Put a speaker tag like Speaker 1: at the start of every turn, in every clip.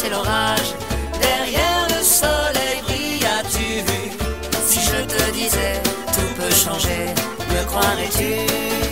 Speaker 1: c'est l'orage. Derrière le soleil brille, as-tu vu? Si je te disais, tout peut changer, me croirais-tu?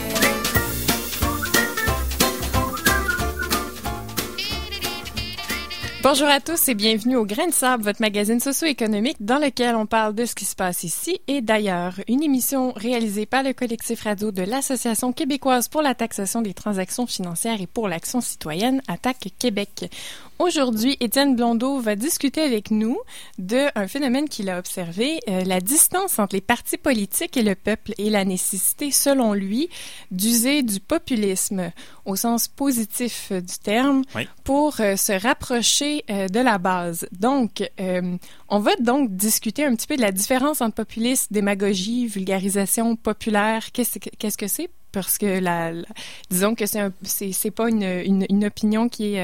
Speaker 2: Bonjour à tous et bienvenue au Grain de Sable, votre magazine socio-économique dans lequel on parle de ce qui se passe ici et d'ailleurs. Une émission réalisée par le collectif radio de l'Association québécoise pour la taxation des transactions financières et pour l'action citoyenne, Attaque Québec. Aujourd'hui, Étienne Blondeau va discuter avec nous d'un phénomène qu'il a observé, la distance entre les partis politiques et le peuple et la nécessité, selon lui, d'user du populisme au sens positif du terme pour se rapprocher de la base. Donc, on va donc discuter un petit peu de la différence entre populisme, démagogie, vulgarisation populaire. Qu'est-ce que c'est? Parce que disons que c'est pas une opinion qui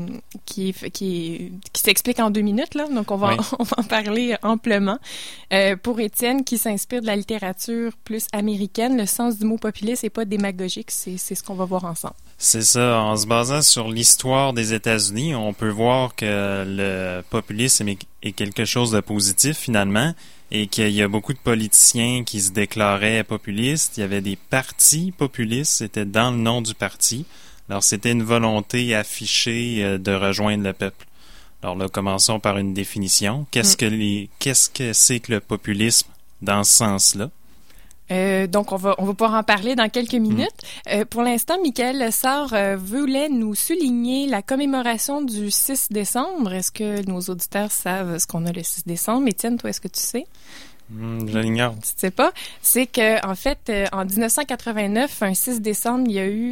Speaker 2: s'explique en 2 minutes là, donc on va en parler amplement. Pour Étienne, qui s'inspire de la littérature plus américaine, le sens du mot populiste n'est pas démagogique, c'est ce qu'on va voir ensemble.
Speaker 3: C'est ça. En se basant sur l'histoire des États-Unis, on peut voir que le populisme est quelque chose de positif finalement. Et qu'il y a beaucoup de politiciens qui se déclaraient populistes. Il y avait des partis populistes, c'était dans le nom du parti. Alors, c'était une volonté affichée de rejoindre le peuple. Alors là, commençons par une définition. Qu'est-ce que c'est que le populisme dans ce sens-là?
Speaker 2: Donc, on va pouvoir en parler dans quelques minutes. Pour l'instant, Michael Lessard voulait nous souligner la commémoration du 6 décembre. Est-ce que nos auditeurs savent ce qu'on a le 6 décembre? Étienne, toi, est-ce que tu sais?
Speaker 3: Je l'ignore.
Speaker 2: Tu sais pas? C'est que en fait, en 1989, un 6 décembre, il y a eu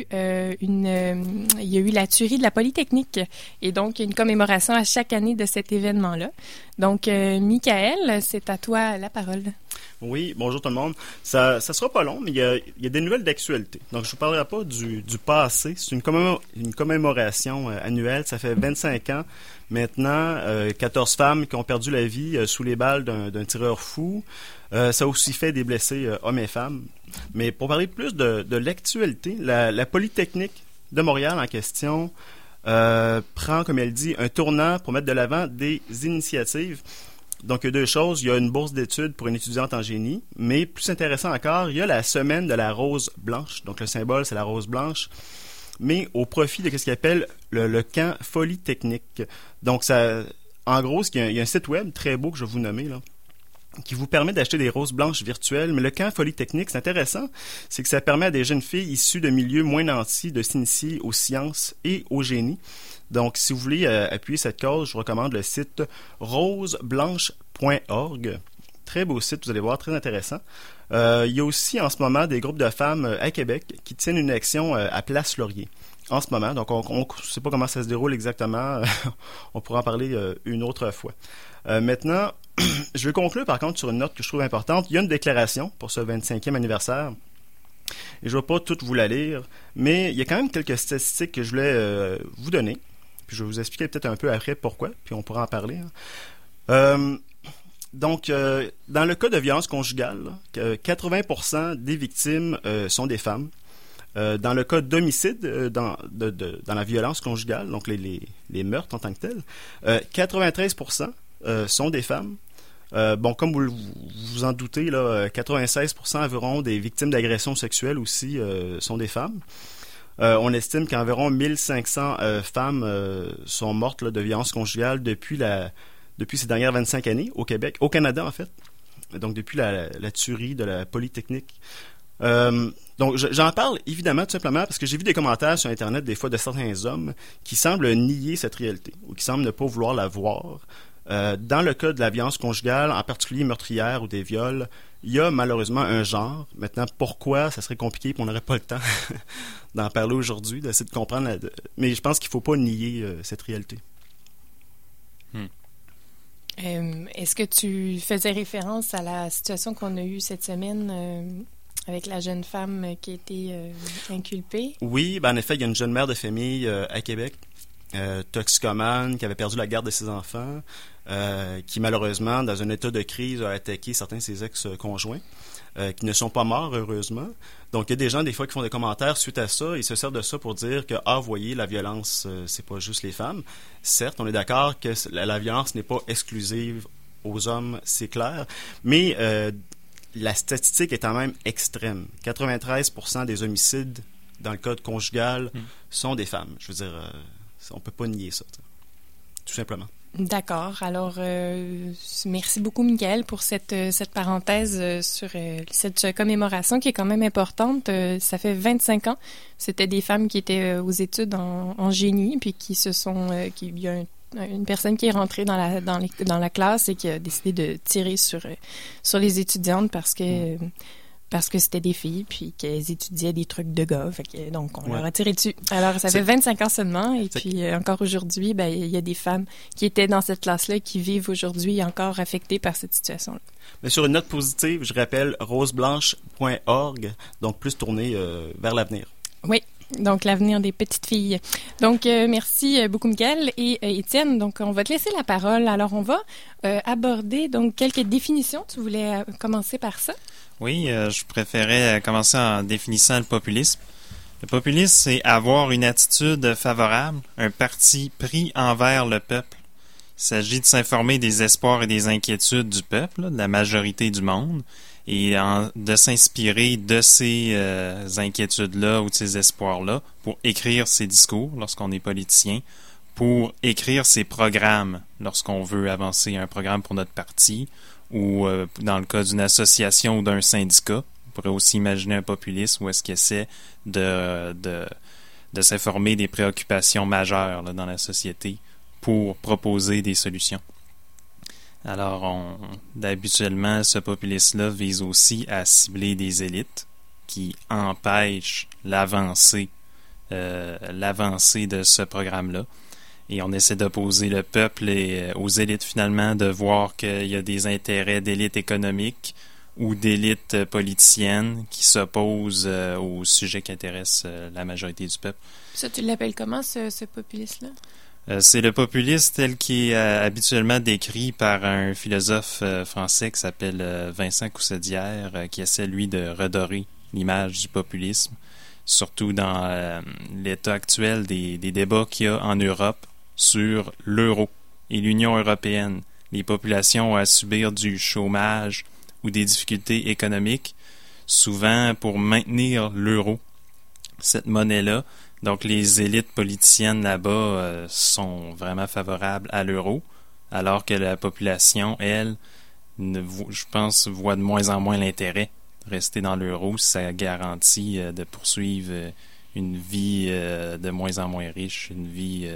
Speaker 2: la tuerie de la Polytechnique. Et donc, il y a une commémoration à chaque année de cet événement-là. Donc, Michael, c'est à toi la parole.
Speaker 4: Oui, bonjour tout le monde. Ça sera pas long, mais il y a des nouvelles d'actualité. Donc, je vous parlerai pas du passé. C'est une commémoration annuelle. Ça fait 25 ans maintenant. 14 femmes qui ont perdu la vie sous les balles d'un tireur fou. Ça a aussi fait des blessés hommes et femmes. Mais pour parler plus de l'actualité, la Polytechnique de Montréal en question prend, comme elle dit, un tournant pour mettre de l'avant des initiatives. Donc, il y a 2 choses. Il y a une bourse d'études pour une étudiante en génie, mais plus intéressant encore, il y a la semaine de la rose blanche. Donc, le symbole, c'est la rose blanche, mais au profit de ce qu'il appelle le camp Folie Technique. Donc, ça, en gros, il y a un site web très beau que je vais vous nommer, là, qui vous permet d'acheter des roses blanches virtuelles. Mais le camp Folie Technique, c'est intéressant, c'est que ça permet à des jeunes filles issues de milieux moins nantis de s'initier aux sciences et au génie. Donc, si vous voulez appuyer cette cause, je vous recommande le site roseblanche.org. Très beau site, vous allez voir, très intéressant. Il y a aussi en ce moment des groupes de femmes à Québec qui tiennent une action à Place Laurier. En ce moment, donc on ne sait pas comment ça se déroule exactement. On pourra en parler une autre fois. Maintenant, je vais conclure par contre sur une note que je trouve importante. Il y a une déclaration pour ce 25e anniversaire. Et je ne vais pas toutes vous la lire, mais il y a quand même quelques statistiques que je voulais vous donner. Puis je vais vous expliquer peut-être un peu après pourquoi, puis on pourra en parler. Donc, dans le cas de violence conjugale, 80% des victimes sont des femmes. Dans le cas d'homicide, dans la violence conjugale, donc les meurtres en tant que tels, 93% sont des femmes. Comme vous vous en doutez, là, 96% environ des victimes d'agressions sexuelles aussi sont des femmes. On estime qu'environ 1500 femmes sont mortes là, de violences conjugales depuis ces dernières 25 années au Québec, au Canada en fait. Donc depuis la tuerie de la Polytechnique. Donc j'en parle évidemment tout simplement parce que j'ai vu des commentaires sur Internet des fois de certains hommes qui semblent nier cette réalité ou qui semblent ne pas vouloir la voir. Dans le cas de la violence conjugale, en particulier meurtrière ou des viols, il y a malheureusement un genre. Maintenant, pourquoi, ça serait compliqué et on n'aurait pas le temps d'en parler aujourd'hui, d'essayer de comprendre. Mais je pense qu'il ne faut pas nier cette réalité.
Speaker 2: Est-ce que tu faisais référence à la situation qu'on a eue cette semaine avec la jeune femme qui a été inculpée? Oui,
Speaker 4: en effet, il y a une jeune mère de famille à Québec, toxicomane, qui avait perdu la garde de ses enfants, qui malheureusement, dans un état de crise, a attaqué certains de ses ex-conjoints. qui ne sont pas morts, heureusement. Donc, il y a des gens, des fois, qui font des commentaires suite à ça. Ils se servent de ça pour dire que, vous voyez, la violence, c'est pas juste les femmes. Certes, on est d'accord que la violence n'est pas exclusive aux hommes, c'est clair. Mais la statistique est quand même extrême. 93% des homicides dans le code conjugal sont des femmes. Je veux dire, on peut pas nier ça, tout simplement.
Speaker 2: D'accord. Alors, merci beaucoup, Mickaël, pour cette parenthèse sur cette commémoration qui est quand même importante. Ça fait 25 ans. C'était des femmes qui étaient aux études en génie, puis qui il y a une personne qui est rentrée dans la classe et qui a décidé de tirer sur les étudiantes parce que c'était des filles, puis qu'elles étudiaient des trucs de gars. Donc, on leur a tiré dessus. Alors, ça fait 25 ans seulement. Et puis, encore aujourd'hui, il y a des femmes qui étaient dans cette classe-là qui vivent aujourd'hui encore affectées par cette situation-là.
Speaker 4: Mais sur une note positive, je rappelle roseblanche.org, donc plus tourné vers l'avenir.
Speaker 2: Oui. Donc, l'avenir des petites filles. Donc, merci beaucoup, Mickaël et Étienne. Donc, on va te laisser la parole. Alors, on va aborder donc quelques définitions. Tu voulais commencer par ça?
Speaker 3: Oui, je préférais commencer en définissant le populisme. Le populisme, c'est avoir une attitude favorable, un parti pris envers le peuple. Il s'agit de s'informer des espoirs et des inquiétudes du peuple, de la majorité du monde, et de s'inspirer de ces inquiétudes-là ou de ces espoirs-là pour écrire ses discours lorsqu'on est politicien, pour écrire ses programmes lorsqu'on veut avancer un programme pour notre parti, ou dans le cas d'une association ou d'un syndicat. On pourrait aussi imaginer un populiste où est-ce qu'il essaie de s'informer des préoccupations majeures là, dans la société pour proposer des solutions. Alors, habituellement, ce populiste-là vise aussi à cibler des élites qui empêchent l'avancée de ce programme-là. Et on essaie d'opposer le peuple aux élites, finalement, de voir qu'il y a des intérêts d'élites économiques ou d'élites politiciennes qui s'opposent aux sujets qui intéressent la majorité du peuple.
Speaker 2: Ça, tu l'appelles comment, ce populiste-là?
Speaker 3: C'est le populisme tel qui est habituellement décrit par un philosophe français qui s'appelle Vincent Coussedière, qui essaie, lui, de redorer l'image du populisme, surtout dans l'état actuel des débats qu'il y a en Europe sur l'euro et l'Union européenne. Les populations ont à subir du chômage ou des difficultés économiques, souvent pour maintenir l'euro, cette monnaie-là. Donc, les élites politiciennes là-bas sont vraiment favorables à l'euro, alors que la population, elle, je pense, voit de moins en moins l'intérêt de rester dans l'euro. Ça garantit de poursuivre une vie de moins en moins riche, une vie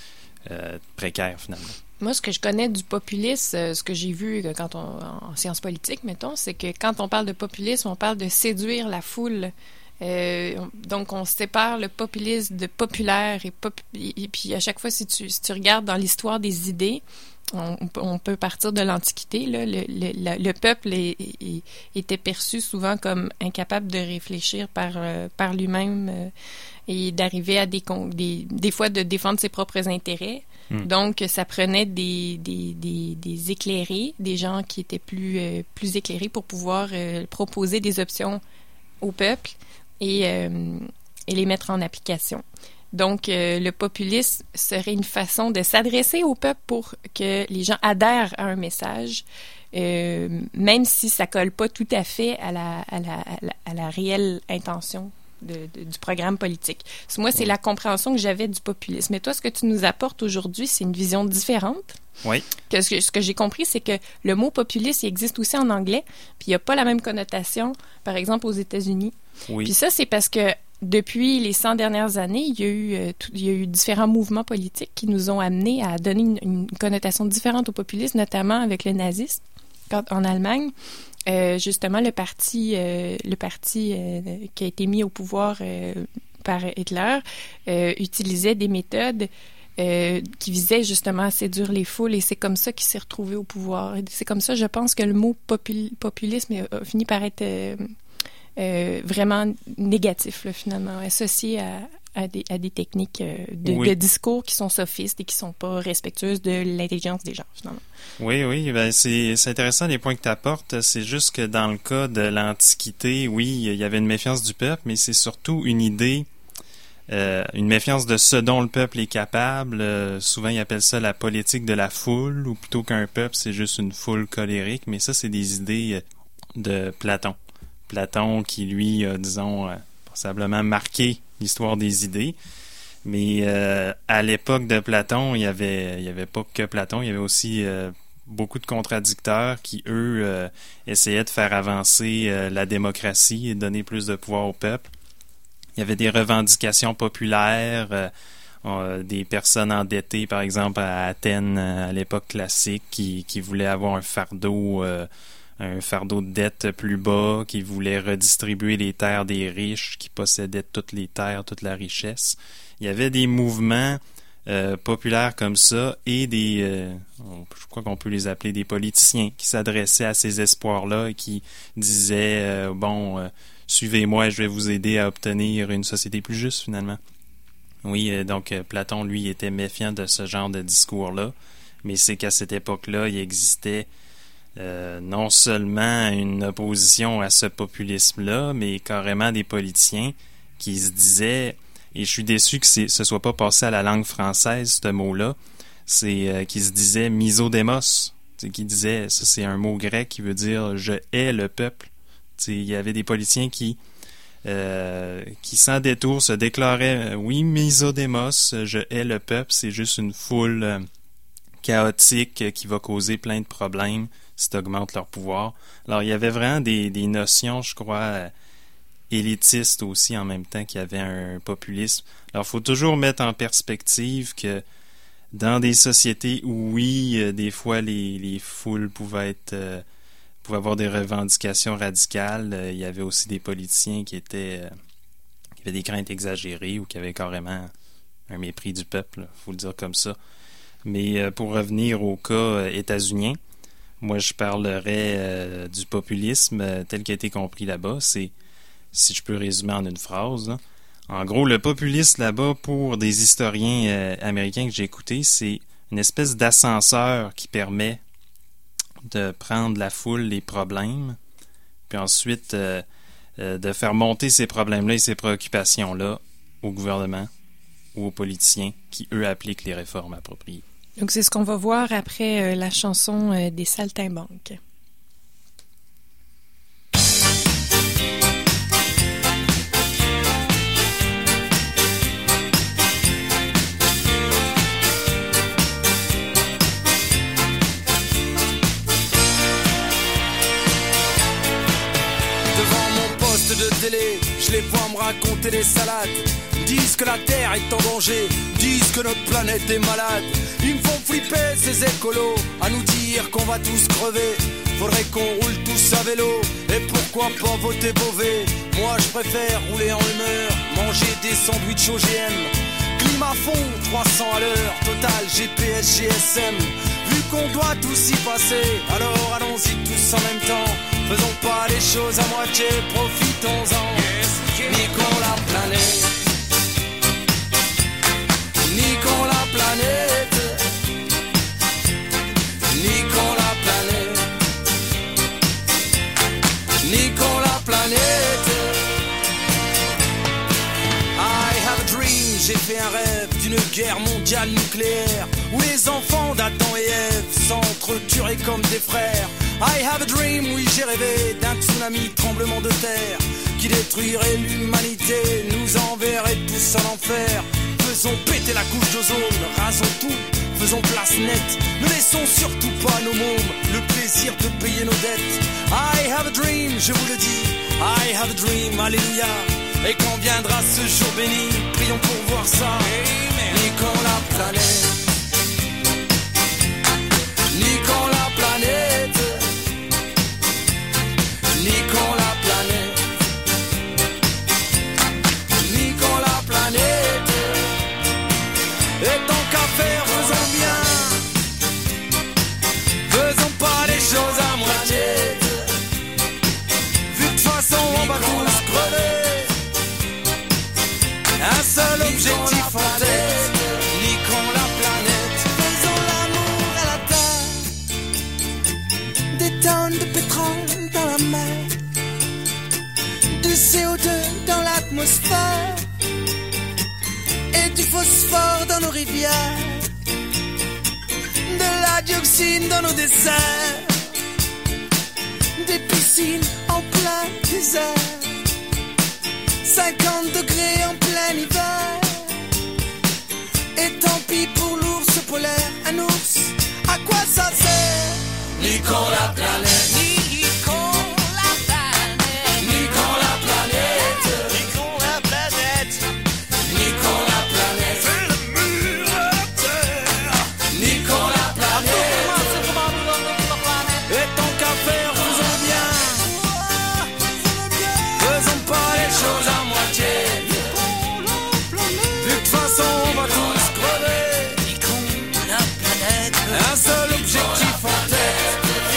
Speaker 3: précaire, finalement.
Speaker 2: Moi, ce que je connais du populisme, ce que j'ai vu en sciences politiques, mettons, c'est que quand on parle de populisme, on parle de séduire la foule. Donc, on sépare le populisme de populaire et puis à chaque fois, si tu regardes dans l'histoire des idées, on peut partir de l'Antiquité. Là, le peuple était perçu souvent comme incapable de réfléchir par lui-même et d'arriver à des fois de défendre ses propres intérêts. Donc, ça prenait des éclairés, des gens qui étaient plus éclairés pour pouvoir proposer des options au peuple et les mettre en application. Donc, le populisme serait une façon de s'adresser au peuple pour que les gens adhèrent à un message, même si ça colle pas tout à fait à la réelle intention du programme politique. Moi, c'est la compréhension que j'avais du populisme. Mais toi, ce que tu nous apportes aujourd'hui, c'est une vision différente.
Speaker 3: Oui.
Speaker 2: Ce que j'ai compris, c'est que le mot populiste, il existe aussi en anglais, puis il n'y a pas la même connotation, par exemple, aux États-Unis.
Speaker 3: Oui.
Speaker 2: Puis ça, c'est parce que depuis les 100 dernières années, il y a eu différents mouvements politiques qui nous ont amenés à donner une connotation différente au populisme, notamment avec le nazisme. En Allemagne, justement, le parti qui a été mis au pouvoir par Hitler utilisait des méthodes qui visaient justement à séduire les foules, et c'est comme ça qu'il s'est retrouvé au pouvoir. Et c'est comme ça, je pense, que le mot populisme a fini par être vraiment négatif, là, finalement, associé à des techniques de discours qui sont sophistes et qui sont pas respectueuses de l'intelligence des gens, finalement.
Speaker 3: Oui, ben c'est intéressant les points que tu apportes. C'est juste que dans le cas de l'Antiquité, oui, il y avait une méfiance du peuple, mais c'est surtout une idée, une méfiance de ce dont le peuple est capable. Souvent, ils appellent ça la politique de la foule, ou plutôt qu'un peuple, c'est juste une foule colérique. Mais ça, c'est des idées de Platon. Platon qui, lui, a, disons, passablement marqué l'histoire des idées. Mais à l'époque de Platon, il y avait pas que Platon, il y avait aussi beaucoup de contradicteurs qui, eux, essayaient de faire avancer la démocratie et de donner plus de pouvoir au peuple. Il y avait des revendications populaires, des personnes endettées, par exemple à Athènes à l'époque classique, qui voulaient avoir un fardeau de dette plus bas, qui voulaient redistribuer les terres des riches, qui possédaient toutes les terres, toute la richesse. Il y avait des mouvements populaires comme ça et je crois qu'on peut les appeler des politiciens qui s'adressaient à ces espoirs-là et qui disaient suivez-moi, je vais vous aider à obtenir une société plus juste finalement. Oui, donc Platon, lui, était méfiant de ce genre de discours-là, mais c'est qu'à cette époque-là, il existait non seulement une opposition à ce populisme-là, mais carrément des politiciens qui se disaient, et je suis déçu que ce soit pas passé à la langue française, ce mot-là, c'est qui se disait misodémos, qui disait, ça c'est un mot grec qui veut dire « je hais le peuple ». Il y avait des politiciens qui sans détour se déclaraient oui, misodémos, je hais le peuple, c'est juste une foule chaotique qui va causer plein de problèmes si tu augmentes leur pouvoir. Alors, il y avait vraiment des notions, je crois, élitistes aussi en même temps qu'il y avait un populisme. Alors, il faut toujours mettre en perspective que dans des sociétés où, oui, des fois, les foules pouvaient avoir des revendications radicales, il y avait aussi des politiciens qui avaient des craintes exagérées ou qui avaient carrément un mépris du peuple, il faut le dire comme ça. Mais pour revenir au cas états-unien, moi je parlerais du populisme tel qu'il a été compris là-bas. C'est, si je peux résumer en une phrase, là. En gros, le populisme là-bas, pour des historiens américains que j'ai écoutés, c'est une espèce d'ascenseur qui permet de prendre la foule les problèmes, puis ensuite de faire monter ces problèmes-là et ces préoccupations-là au gouvernement ou aux politiciens qui, eux, appliquent les réformes appropriées.
Speaker 2: Donc, c'est ce qu'on va voir après la chanson des Saltimbanques.
Speaker 5: De télé, je les vois me raconter des salades. Disent que la terre est en danger, disent que notre planète est malade. Ils me font flipper ces écolos à nous dire qu'on va tous crever. Faudrait qu'on roule tous à vélo, et pourquoi pas voter Beauvais. Moi je préfère rouler en humeur, manger des sandwichs OGM. Climat fond, 300 à l'heure, total GPS, GSM. Vu qu'on doit tous y passer, alors allons-y tous en même temps. Faisons pas les choses à moitié, profitons-en. Niquons la planète, niquons la planète, niquons la planète, niquons la planète. I have a dream, j'ai fait un rêve d'une guerre mondiale nucléaire où les enfants d'Adam et Ève s'entretueraient comme des frères. I have a dream, oui j'ai rêvé d'un tsunami, tremblement de terre qui détruirait l'humanité, nous enverrait tous en enfer. Faisons péter la couche d'ozone, rasons tout, faisons place nette. Ne laissons surtout pas nos mômes le plaisir de payer nos dettes. I have a dream, je vous le dis, I have a dream, alléluia. Et quand viendra ce jour béni, prions pour voir ça. Niquons la planète, niquons la planète, niquons la planète, niquons la planète. Et tant qu'à faire, faisons bien, faisons pas les choses à moitié. Vu de toute façon on va tous crever, un seul phosphore et du phosphore dans nos rivières, de la dioxine dans nos desserts, des piscines en plein désert, 50 degrés en plein hiver. Et tant pis pour l'ours polaire, un ours, à quoi ça sert? Niquons la planète, niquons la planète, niquons la planète, niquons la planète, niquons la planète, fais le mur à la terre, niquons la planète, et tant qu'à faire, faisons bien, faisons pas les choses à moitié, de toute façon on va tous crever, niquons la planète, un seul objectif en tête.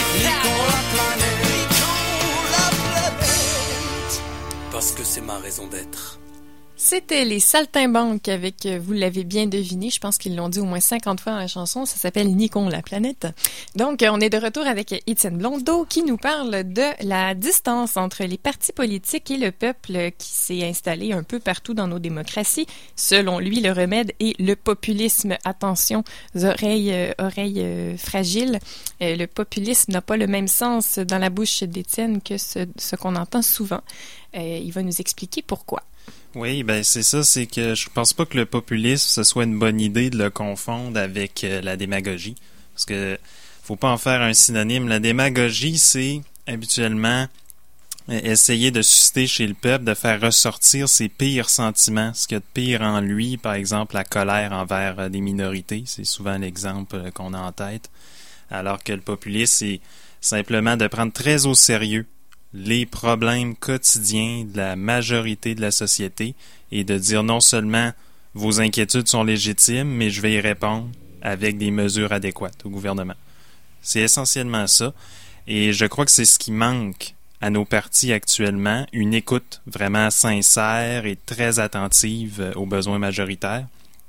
Speaker 5: Parce que c'est ma raison d'être.
Speaker 2: C'était les Saltimbanques avec, vous l'avez bien deviné, je pense qu'ils l'ont dit au moins 50 fois dans la chanson, ça s'appelle Niquons la planète. Donc, on est de retour avec Étienne Blondeau qui nous parle de la distance entre les partis politiques et le peuple qui s'est installé un peu partout dans nos démocraties. Selon lui, le remède est le populisme. Attention, oreilles fragiles. Le populisme n'a pas le même sens dans la bouche d'Étienne que ce qu'on entend souvent. Il va nous expliquer pourquoi.
Speaker 3: Oui, ben c'est ça, c'est que je pense pas que le populisme, ce soit une bonne idée de le confondre avec la démagogie. Parce que faut pas en faire un synonyme. La démagogie, c'est habituellement essayer de susciter chez le peuple, de faire ressortir ses pires sentiments, ce qu'il y a de pire en lui, par exemple la colère envers des minorités, c'est souvent l'exemple qu'on a en tête. Alors que le populisme, c'est simplement de prendre très au sérieux les problèmes quotidiens de la majorité de la société et de dire non seulement vos inquiétudes sont légitimes, mais je vais y répondre avec des mesures adéquates au gouvernement. C'est essentiellement ça. Et je crois que c'est ce qui manque à nos partis actuellement, une écoute vraiment sincère et très attentive aux besoins majoritaires,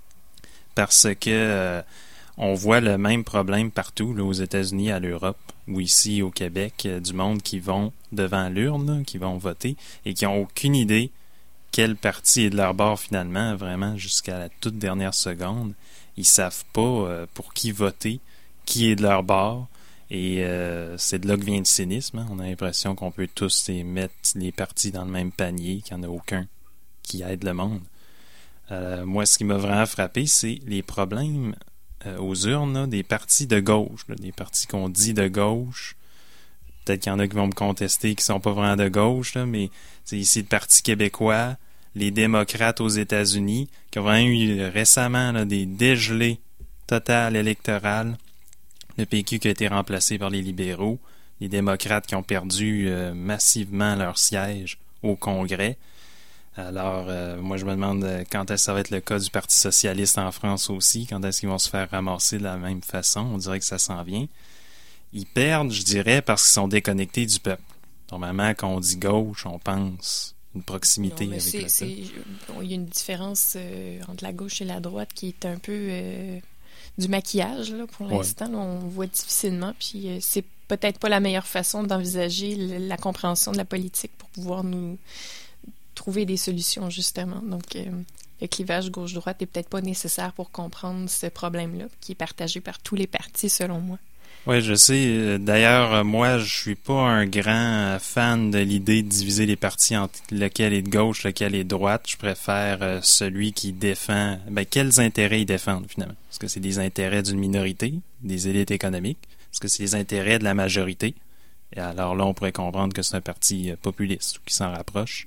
Speaker 3: parce que on voit le même problème partout, là, aux États-Unis, à l'Europe, ou ici au Québec, du monde qui vont devant l'urne, là, qui vont voter, et qui n'ont aucune idée quel parti est de leur bord finalement, vraiment jusqu'à la toute dernière seconde. Ils savent pas pour qui voter, qui est de leur bord, et c'est de là que vient le cynisme. Hein. On a l'impression qu'on peut tous mettre les partis dans le même panier, qu'il n'y en a aucun qui aide le monde. Moi, ce qui m'a vraiment frappé, c'est les problèmes aux urnes, là, des partis de gauche, là, des partis qu'on dit de gauche. Peut-être qu'il y en a qui vont me contester qui sont pas vraiment de gauche, là, mais c'est ici le Parti québécois, les démocrates aux États-Unis, qui ont vraiment eu récemment là, des dégelés totales électorales. Le PQ qui a été remplacé par les libéraux, les démocrates qui ont perdu massivement leur siège au Congrès. Alors, moi, je me demande quand est-ce que ça va être le cas du Parti socialiste en France aussi, quand est-ce qu'ils vont se faire ramasser de la même façon. On dirait que ça s'en vient. Ils perdent, je dirais, parce qu'ils sont déconnectés du peuple. Normalement, quand on dit gauche, on pense une proximité avec le peuple.
Speaker 2: Il y a une différence entre la gauche et la droite qui est un peu du maquillage, là, pour l'instant. Là, on voit difficilement, puis c'est peut-être pas la meilleure façon d'envisager la compréhension de la politique pour pouvoir nous trouver des solutions, justement. Donc, le clivage gauche-droite est peut-être pas nécessaire pour comprendre ce problème-là, qui est partagé par tous les partis, selon moi.
Speaker 3: Oui, je sais. D'ailleurs, moi, je suis pas un grand fan de l'idée de diviser les partis entre lequel est de gauche, lequel est de droite. Je préfère celui qui défend... quels intérêts ils défendent, finalement? Est-ce que c'est des intérêts d'une minorité, des élites économiques? Est-ce que c'est les intérêts de la majorité? Et alors là, on pourrait comprendre que c'est un parti populiste ou qui s'en rapproche.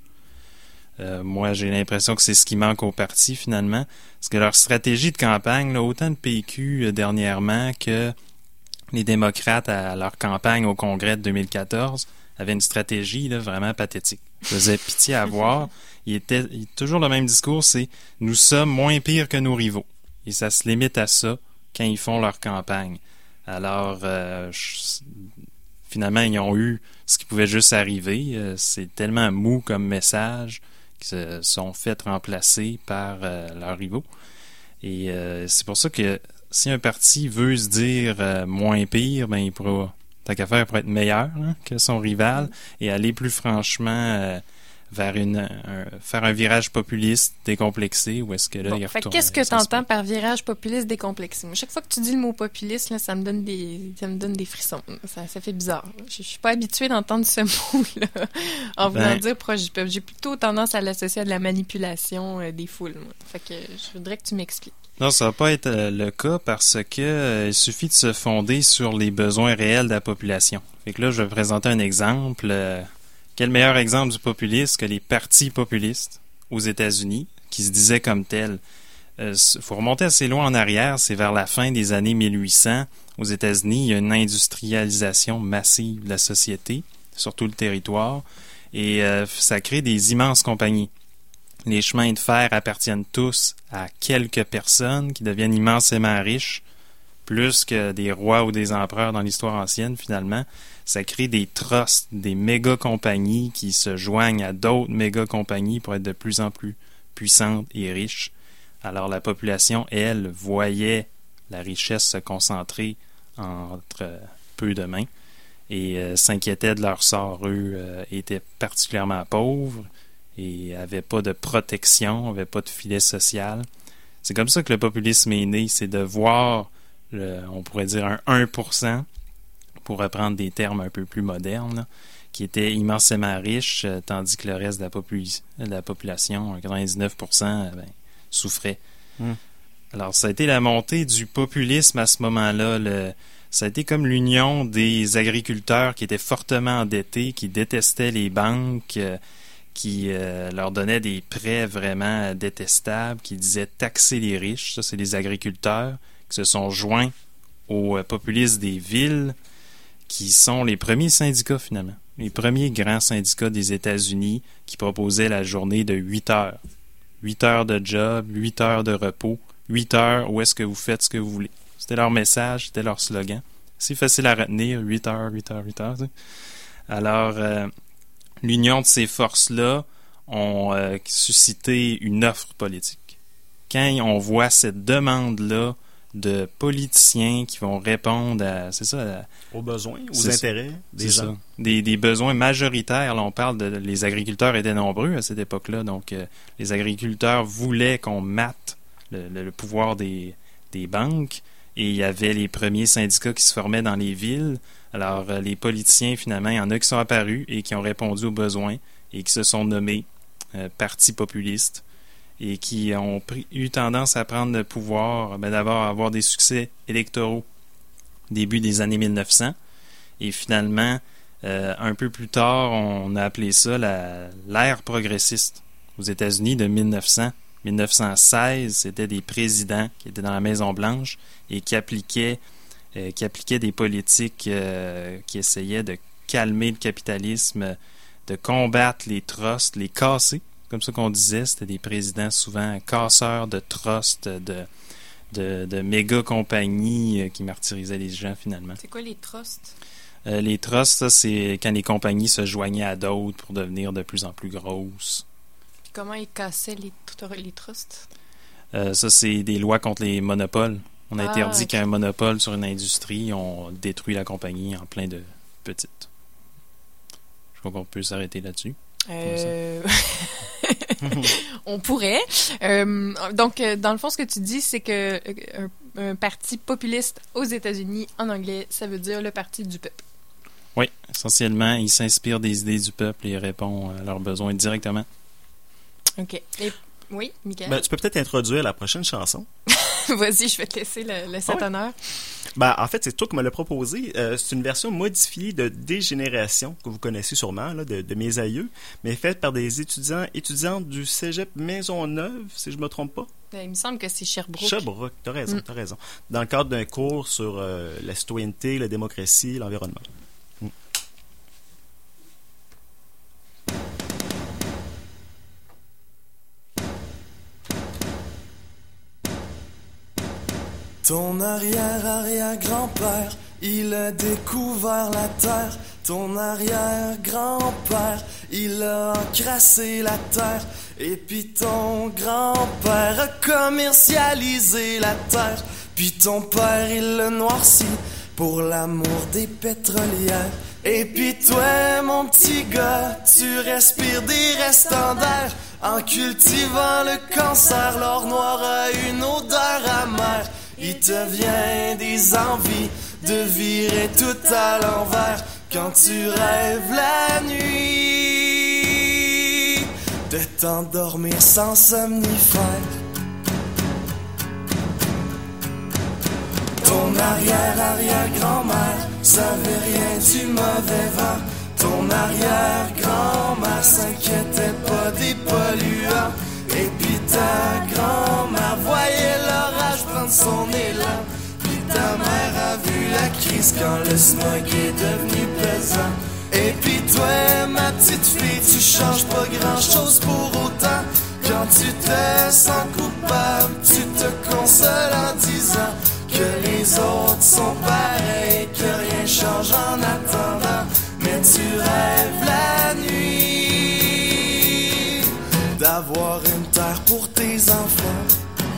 Speaker 3: Moi, j'ai l'impression que c'est ce qui manque au parti, finalement. Parce que leur stratégie de campagne, là, autant le PQ dernièrement que les démocrates à leur campagne au Congrès de 2014 avaient une stratégie là, vraiment pathétique. Ça faisait pitié à voir. Il était toujours le même discours, c'est « nous sommes moins pires que nos rivaux ». Et ça se limite à ça quand ils font leur campagne. Alors, finalement, ils ont eu ce qui pouvait juste arriver. C'est tellement mou comme message qu'ils se sont fait remplacer par leurs rivaux. Et c'est pour ça que si un parti veut se dire moins pire, il pourra, tant qu'à faire, pour être meilleur que son rival et aller plus franchement vers faire un virage populiste décomplexé, ou est-ce que là, il
Speaker 2: fait
Speaker 3: retourne...
Speaker 2: qu'est-ce que tu entends par virage populiste décomplexé? Chaque fois que tu dis le mot populiste, là, ça me donne des frissons. Ça fait bizarre. Je suis pas habituée d'entendre ce mot-là en voulant dire proche du peuple. J'ai plutôt tendance à l'associer à de la manipulation des foules. Moi. Fait que je voudrais que tu m'expliques.
Speaker 3: Non, ça va pas être le cas parce que il suffit de se fonder sur les besoins réels de la population. Fait que là, je vais présenter un exemple. Quel meilleur exemple du populisme que les partis populistes aux États-Unis, qui se disaient comme tels. Faut remonter assez loin en arrière, c'est vers la fin des années 1800. Aux États-Unis, il y a une industrialisation massive de la société, sur tout le territoire, et ça crée des immenses compagnies. Les chemins de fer appartiennent tous à quelques personnes qui deviennent immensément riches, plus que des rois ou des empereurs dans l'histoire ancienne, finalement. Ça crée des trusts, des méga-compagnies qui se joignent à d'autres méga-compagnies pour être de plus en plus puissantes et riches. Alors la population, elle, voyait la richesse se concentrer entre peu de mains et s'inquiétait de leur sort. Eux étaient particulièrement pauvres et n'avaient pas de protection, n'avaient pas de filet social. C'est comme ça que le populisme est né, c'est de voir, on pourrait dire un 1%, pour reprendre des termes un peu plus modernes, là, qui était immensément riche, tandis que le reste de la population, 99%, souffrait. Alors, ça a été la montée du populisme à ce moment-là. Ça a été comme l'union des agriculteurs qui étaient fortement endettés, qui détestaient les banques, qui leur donnaient des prêts vraiment détestables, qui disaient taxer les riches. Ça, c'est les agriculteurs qui se sont joints aux populistes des villes, qui sont les premiers syndicats, finalement. Les premiers grands syndicats des États-Unis qui proposaient la journée de 8 heures. 8 heures de job, 8 heures de repos, 8 heures où est-ce que vous faites ce que vous voulez. C'était leur message, c'était leur slogan. C'est facile à retenir, 8 heures, 8 heures, 8 heures. Tu sais. Alors, l'union de ces forces-là ont suscité une offre politique. Quand on voit cette demande-là de politiciens qui vont répondre à,
Speaker 4: aux besoins, aux intérêts des gens.
Speaker 3: Des besoins majoritaires. Là, on parle les agriculteurs étaient nombreux à cette époque-là, donc les agriculteurs voulaient qu'on mate le pouvoir des banques, et il y avait les premiers syndicats qui se formaient dans les villes. Alors, les politiciens, finalement, il y en a qui sont apparus et qui ont répondu aux besoins et qui se sont nommés partis populistes, et qui ont eu tendance à prendre le pouvoir, d'abord à avoir des succès électoraux début des années 1900, et finalement, un peu plus tard, on a appelé ça l'ère progressiste. Aux États-Unis, de 1916, c'était des présidents qui étaient dans la Maison-Blanche et qui appliquaient des politiques qui essayaient de calmer le capitalisme, de combattre les trusts, les casser. Comme ça qu'on disait, c'était des présidents souvent casseurs de trusts, de méga compagnies qui martyrisaient les gens finalement.
Speaker 2: C'est quoi les trusts?
Speaker 3: Les trusts, ça, c'est quand les compagnies se joignaient à d'autres pour devenir de plus en plus grosses.
Speaker 2: Puis comment ils cassaient les trusts?
Speaker 3: Ça, c'est des lois contre les monopoles. On a interdit
Speaker 2: OK.
Speaker 3: qu'un monopole sur une industrie, on détruit la compagnie en plein de petites. Je crois qu'on peut s'arrêter là-dessus.
Speaker 2: On pourrait. Donc, dans le fond, ce que tu dis, c'est que un parti populiste aux États-Unis, en anglais, ça veut dire le parti du peuple.
Speaker 3: Oui, essentiellement, il s'inspire des idées du peuple et répond à leurs besoins directement.
Speaker 2: OK. Et, oui, Michael?
Speaker 4: Tu peux peut-être introduire la prochaine chanson.
Speaker 2: Vas-y, je vais te laisser cet honneur.
Speaker 4: En fait, c'est toi qui me l'as proposé. C'est une version modifiée de Dégénération, que vous connaissez sûrement, là, de mes aïeux, mais faite par des étudiantes du Cégep Maisonneuve, si je me trompe pas.
Speaker 2: Il me semble que c'est Sherbrooke.
Speaker 4: Sherbrooke, t'as raison. Dans le cadre d'un cours sur la citoyenneté, la démocratie, l'environnement.
Speaker 5: Ton arrière-arrière-grand-père, il a découvert la terre. Ton arrière-grand-père, il a encrassé la terre. Et puis ton grand-père a commercialisé la terre. Puis ton père, il l'a noirci.
Speaker 6: pour l'amour des pétrolières. Et puis toi, mon petit gars, tu respires des restants d'air. En cultivant le cancer, l'or noir a une odeur amère. Il te vient des envies de virer tout à l'envers quand tu rêves la nuit, de t'endormir sans somnifère. Ton arrière-arrière-grand-mère savait rien du mauvais vent. Ton arrière-grand-mère s'inquiétait pas des polluants. Et puis ta grand-mère voyait l'orage prendre son élan. Puis ta mère a vu la crise quand le smog est devenu pesant. Et puis toi, ma petite fille, tu changes pas grand-chose pour autant. Quand tu te sens coupable, tu te consoles en disant que les autres sont pareils, que rien change en attendant. Mais tu rêves la nuit d'avoir une terre pour tes enfants.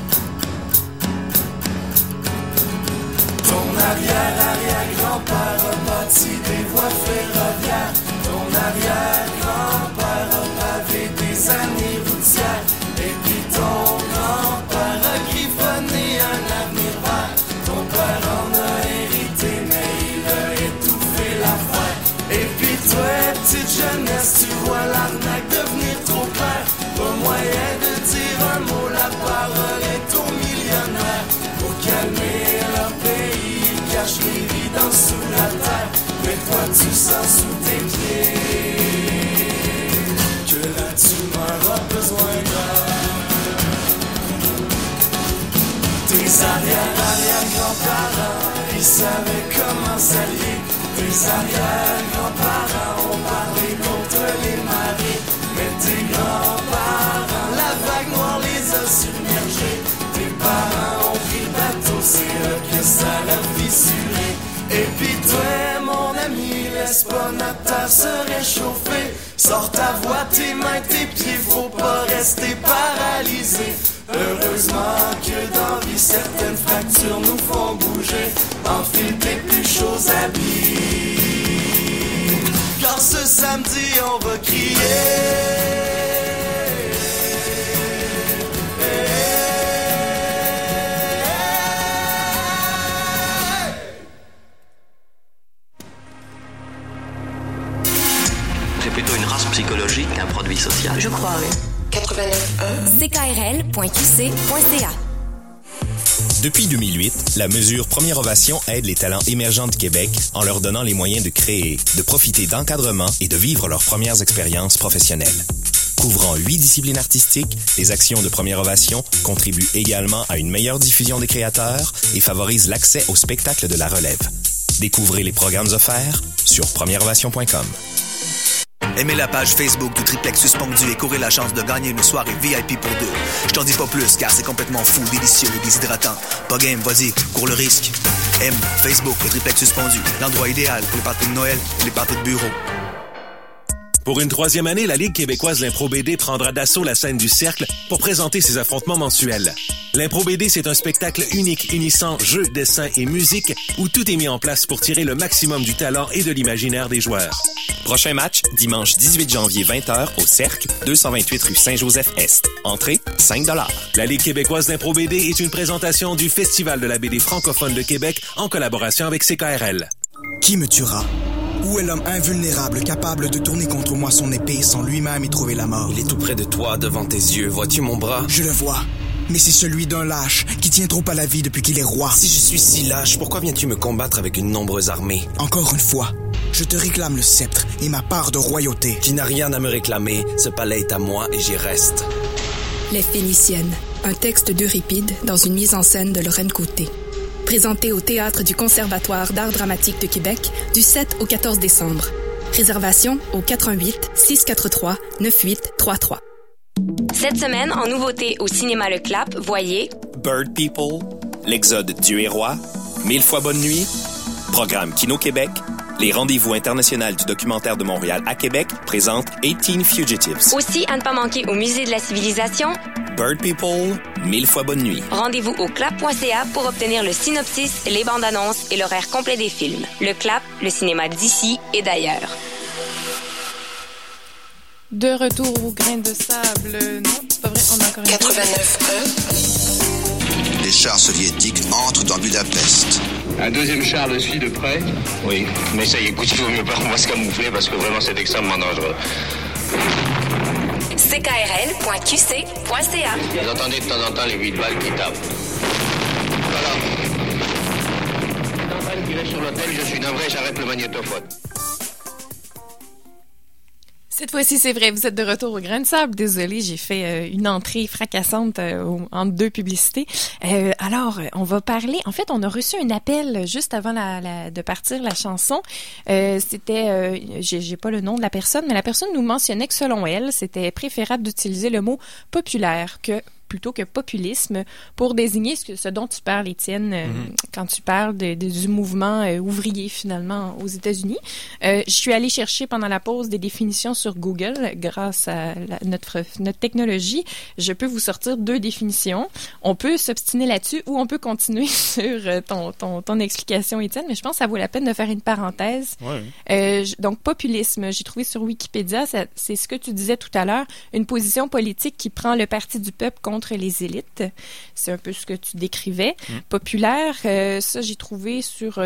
Speaker 6: Ton arrière-arrière-grand-père a bâti des voies ferroviaires. Ton arrière-grand-père a pavé des années routières. Et puis ton grand-père a griffonné un avenir vert. Ton père en a hérité, mais il a étouffé l'affaire. Et puis toi, petite jeunesse, tu vois l'arnaque devenir trop claire. Pas moyen de dire un mot, la parole est aux millionnaires. Pour calmer leur pays, ils cachent l'évidence sous la terre. Mais toi, tu sens sous tes pieds que la tumeur a besoin d'air. Tes arrière-arrière-grands-parents, ils savaient comment s'allier. Tes arrière-grands-parents ont parlé contre les marées. Mais tes grands-parents, la vague noire les a submergés. Tes parents ont pris le bateau, c'est là que ça l'a fissuré. Et puis toi, mon ami, laisse pas notre terre se réchauffer. Sors ta voix, tes mains, tes pieds, faut pas rester paralysé. Heureusement que dans vie, certaines fractures nous font bouger. Enfile tes plus chauds habits, car ce samedi, on va crier.
Speaker 7: C'est plutôt une race psychologique qu'un produit social.
Speaker 8: Je crois, oui. 89.1 CKRL.qc.ca.
Speaker 9: Depuis 2008, la mesure Première Ovation aide les talents émergents du Québec en leur donnant les moyens de créer, de profiter d'encadrement et de vivre leurs premières expériences professionnelles. Couvrant 8 disciplines artistiques, les actions de Première Ovation contribuent également à une meilleure diffusion des créateurs et favorisent l'accès au spectacle de la relève. Découvrez les programmes offerts sur premièreovation.com.
Speaker 10: Aimez la page Facebook du Triplex Suspendu et courez la chance de gagner une soirée VIP pour deux. Je t'en dis pas plus car c'est complètement fou, délicieux et déshydratant. Pas game, vas-y, cours le risque. Aime Facebook, le Triplex Suspendu, l'endroit idéal pour les parties de Noël et les parties de bureau.
Speaker 11: Pour une 3e année, la Ligue québécoise L'Impro BD prendra d'assaut la scène du Cercle pour présenter ses affrontements mensuels. L'Impro BD, c'est un spectacle unique unissant jeux, dessins et musique où tout est mis en place pour tirer le maximum du talent et de l'imaginaire des joueurs.
Speaker 9: Prochain match, dimanche 18 janvier 20h au Cercle, 228 rue Saint-Joseph-Est. Entrée, 5 $.
Speaker 11: La Ligue québécoise d'Impro BD est une présentation du Festival de la BD francophone de Québec en collaboration avec CKRL.
Speaker 12: Qui me tuera? Où est l'homme invulnérable capable de tourner contre moi son épée sans lui-même y trouver la mort?
Speaker 13: Il est tout près de toi, devant tes yeux. Vois-tu mon bras?
Speaker 12: Je le vois. Mais c'est celui d'un lâche qui tient trop à la vie depuis qu'il est roi.
Speaker 13: Si je suis si lâche, pourquoi viens-tu me combattre avec une nombreuse armée?
Speaker 12: Encore une fois, je te réclame le sceptre et ma part de royauté.
Speaker 13: Tu n'as rien à me réclamer. Ce palais est à moi et j'y reste.
Speaker 14: Les Phéniciennes, un texte d'Euripide dans une mise en scène de Lorraine Côté. Présenté au Théâtre du Conservatoire d'art dramatique de Québec du 7 au 14 décembre. Réservation au 88 643 9833.
Speaker 15: Cette semaine, en nouveauté au cinéma Le Clap, voyez
Speaker 9: Bird People, L'Exode Dieu et Roi, 1000 fois bonne nuit, Programme Kino Québec, Les rendez-vous internationaux du documentaire de Montréal à Québec présentent 18 Fugitives.
Speaker 15: Aussi, à ne pas manquer au Musée de la Civilisation,
Speaker 9: Bird People, 1000 fois bonne nuit.
Speaker 15: Rendez-vous au clap.ca pour obtenir le synopsis, les bandes annonces et l'horaire complet des films. Le Clap, le cinéma d'ici et d'ailleurs.
Speaker 2: De retour au grain de sable. Non, c'est pas vrai, on a encore une
Speaker 16: 89.1. Les chars soviétiques entrent dans Budapest.
Speaker 17: Un deuxième char le suit de près?
Speaker 18: Oui, mais ça y est, écoute, il vaut mieux pas, on va se camoufler parce que vraiment c'est extrêmement dangereux.
Speaker 8: CKRL.QC.ca.
Speaker 18: Vous entendez de temps en temps les 8 balles qui tapent. Voilà. En train de tirer sur l'hôtel, je suis navré, j'arrête le magnétophone.
Speaker 2: Cette fois-ci, c'est vrai, vous êtes de retour au grain de sable. Désolée, j'ai fait une entrée fracassante entre deux publicités. Alors, on va parler... En fait, on a reçu un appel juste avant de partir la chanson. C'était... j'ai pas le nom de la personne, mais la personne nous mentionnait que selon elle, c'était préférable d'utiliser le mot « populaire » plutôt que populisme pour désigner ce dont tu parles, Étienne, quand tu parles du mouvement ouvrier, finalement, aux États-Unis. Je suis allée chercher pendant la pause des définitions sur Google. Grâce à notre technologie, je peux vous sortir 2 définitions. On peut s'obstiner là-dessus ou on peut continuer sur ton explication, Étienne, mais je pense que ça vaut la peine de faire une parenthèse. Ouais. Donc, populisme, j'ai trouvé sur Wikipédia, c'est ce que tu disais tout à l'heure, une position politique qui prend le parti du peuple contre les élites. C'est un peu ce que tu décrivais. Populaire, ça j'ai trouvé sur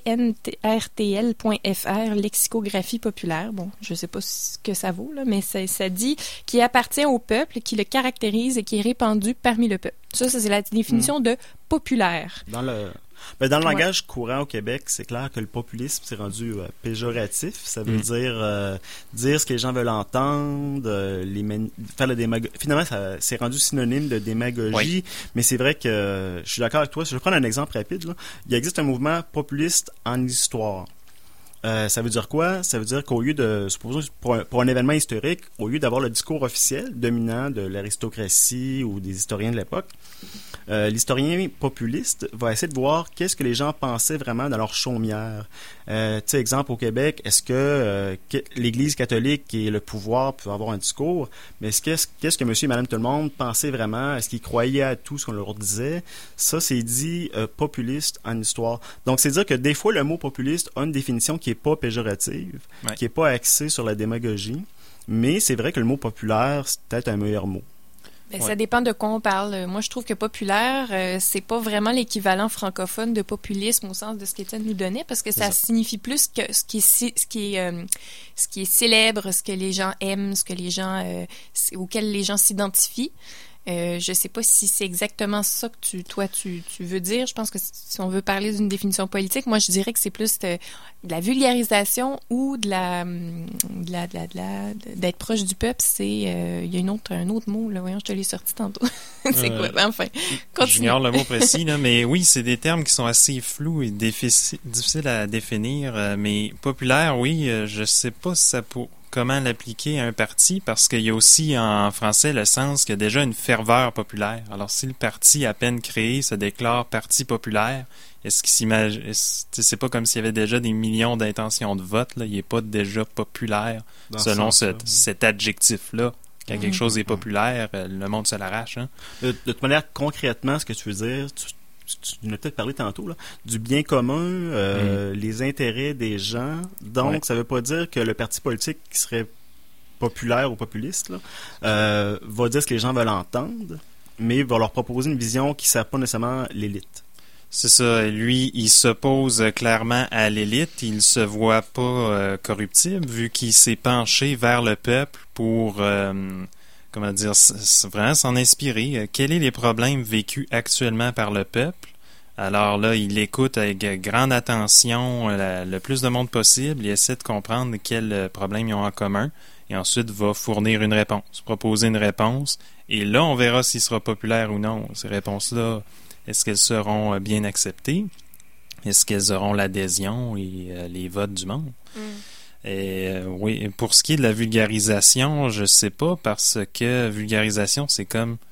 Speaker 2: cnrtl.fr, lexicographie populaire. Bon, je sais pas ce que ça vaut, là, mais ça dit qui appartient au peuple, qui le caractérise et qui est répandu parmi le peuple. Ça c'est la définition de populaire.
Speaker 4: Dans le langage courant au Québec, c'est clair que le populisme s'est rendu péjoratif. Ça veut dire dire ce que les gens veulent entendre, faire la démagogie. Finalement, ça s'est rendu synonyme de démagogie. Oui. Mais c'est vrai que je suis d'accord avec toi. Je vais prendre un exemple rapide. Là. Il existe un mouvement populiste en histoire. Ça veut dire quoi? Ça veut dire qu'au lieu de, supposons pour un événement historique, au lieu d'avoir le discours officiel dominant de l'aristocratie ou des historiens de l'époque, l'historien populiste va essayer de voir qu'est-ce que les gens pensaient vraiment dans leur chaumière. Tu sais, exemple au Québec, est-ce que l'Église catholique et le pouvoir peuvent avoir un discours, mais qu'est-ce que monsieur et madame tout le monde pensaient vraiment? Est-ce qu'ils croyaient à tout ce qu'on leur disait? Ça, c'est dit populiste en histoire. Donc, c'est dire que des fois, le mot populiste a une définition qui est pas péjorative, qui est pas axée sur la démagogie, mais c'est vrai que le mot populaire, c'est peut-être un meilleur mot.
Speaker 2: Ça dépend de quoi on parle. Moi, je trouve que populaire, c'est pas vraiment l'équivalent francophone de populisme au sens de ce qu'Étienne nous donnait, parce que ça signifie plus que ce qui est célèbre, ce que les gens aiment, ce que les gens auquel les gens s'identifient. Je sais pas si c'est exactement ça que tu veux dire. Je pense que si on veut parler d'une définition politique, moi je dirais que c'est plus de la vulgarisation ou d'être proche du peuple. C'est il y a un autre mot là. Voyons, je te l'ai sorti tantôt. C'est quoi? Enfin, continue.
Speaker 3: J'ignore le mot précis là, mais oui, c'est des termes qui sont assez flous et difficiles à définir. Mais populaire, oui, je sais pas si ça peut. Comment l'appliquer à un parti, parce qu'il y a aussi en français le sens qu'il y a déjà une ferveur populaire. Alors, si le parti à peine créé se déclare parti populaire, est-ce qu'il s'imagine... C'est pas comme s'il y avait déjà des millions d'intentions de vote, là. Il n'est pas déjà populaire selon cet adjectif-là. Quand quelque chose est populaire, le monde se l'arrache. Hein?
Speaker 4: De toute manière, concrètement, ce que tu veux dire... Tu en as peut-être parlé tantôt, là, du bien commun, les intérêts des gens. Donc, ça ne veut pas dire que le parti politique qui serait populaire ou populiste là, va dire ce que les gens veulent entendre, mais va leur proposer une vision qui ne sert pas nécessairement l'élite.
Speaker 3: C'est ça. Lui, il s'oppose clairement à l'élite. Il se voit pas corruptible, vu qu'il s'est penché vers le peuple pour... comment dire, vraiment s'en inspirer. Quels sont les problèmes vécus actuellement par le peuple? Alors là, il écoute avec grande attention le plus de monde possible. Il essaie de comprendre quels problèmes ils ont en commun. Et ensuite, va fournir une réponse, proposer une réponse. Et là, on verra s'il sera populaire ou non. Ces réponses-là, est-ce qu'elles seront bien acceptées? Est-ce qu'elles auront l'adhésion et les votes du monde? Et oui, pour ce qui est de la vulgarisation, je sais pas, parce que vulgarisation, c'est comme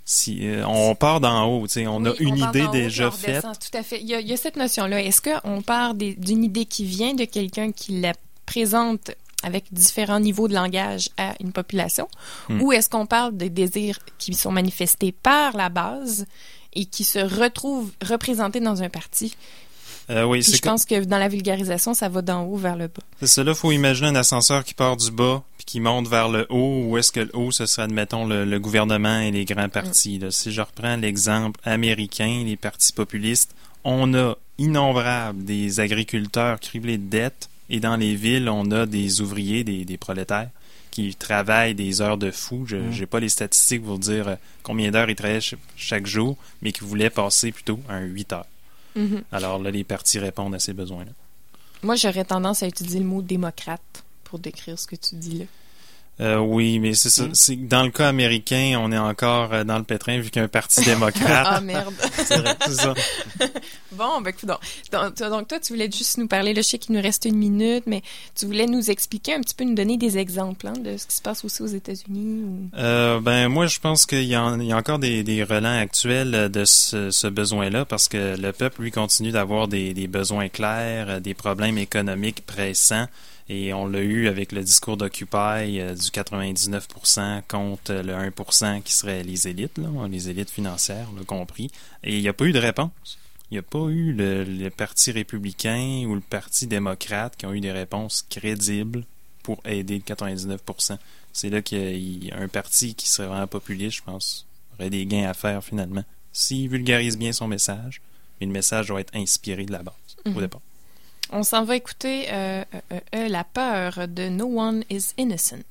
Speaker 3: on part d'en haut, tu sais, on a une idée déjà faite.
Speaker 2: Tout à fait. Il y a cette notion-là. Est-ce qu'on part d'une idée qui vient de quelqu'un qui la présente avec différents niveaux de langage à une population, ou est-ce qu'on parle de désirs qui sont manifestés par la base et qui se retrouvent représentés dans un parti?
Speaker 3: Oui,
Speaker 2: je pense que dans la vulgarisation, ça va d'en haut vers le bas.
Speaker 3: C'est ça, là, il faut imaginer un ascenseur qui part du bas puis qui monte vers le haut, ou est-ce que le haut, ce serait, admettons, le gouvernement et les grands partis. Là. Si je reprends l'exemple américain, les partis populistes, on a innombrables des agriculteurs criblés de dettes, et dans les villes, on a des ouvriers, des prolétaires, qui travaillent des heures de fou. Je n'ai pas les statistiques pour dire combien d'heures ils travaillent chaque jour, mais qui voulaient passer plutôt un 8 heures. Alors là, les partis répondent à ces besoins-là.
Speaker 2: Moi, j'aurais tendance à utiliser le mot démocrate pour décrire ce que tu dis là.
Speaker 3: Oui, mais c'est ça. C'est, dans le cas américain, on est encore dans le pétrin vu qu'il y a un parti démocrate.
Speaker 2: Ah, merde.
Speaker 3: C'est vrai, c'est ça.
Speaker 2: Bon, ben, écoute, donc toi, tu voulais juste nous parler, là, je sais qu'il nous reste 1 minute, mais tu voulais nous expliquer un petit peu, nous donner des exemples de ce qui se passe aussi aux États-Unis?
Speaker 3: Ben, moi, je pense qu'il y a encore des relents actuels de ce besoin-là, parce que le peuple, lui, continue d'avoir des besoins clairs, des problèmes économiques pressants. Et on l'a eu avec le discours d'Occupy du 99% contre le 1% qui serait les élites, là, les élites financières, on l'a compris. Et il n'y a pas eu de réponse. Il n'y a pas eu le Parti républicain ou le Parti démocrate qui ont eu des réponses crédibles pour aider le 99%. C'est là qu'il y a un parti qui serait vraiment populiste, je pense, aurait des gains à faire finalement. S'il vulgarise bien son message, mais le message doit être inspiré de la base, au départ.
Speaker 2: On s'en va écouter La peur de No One is Innocent.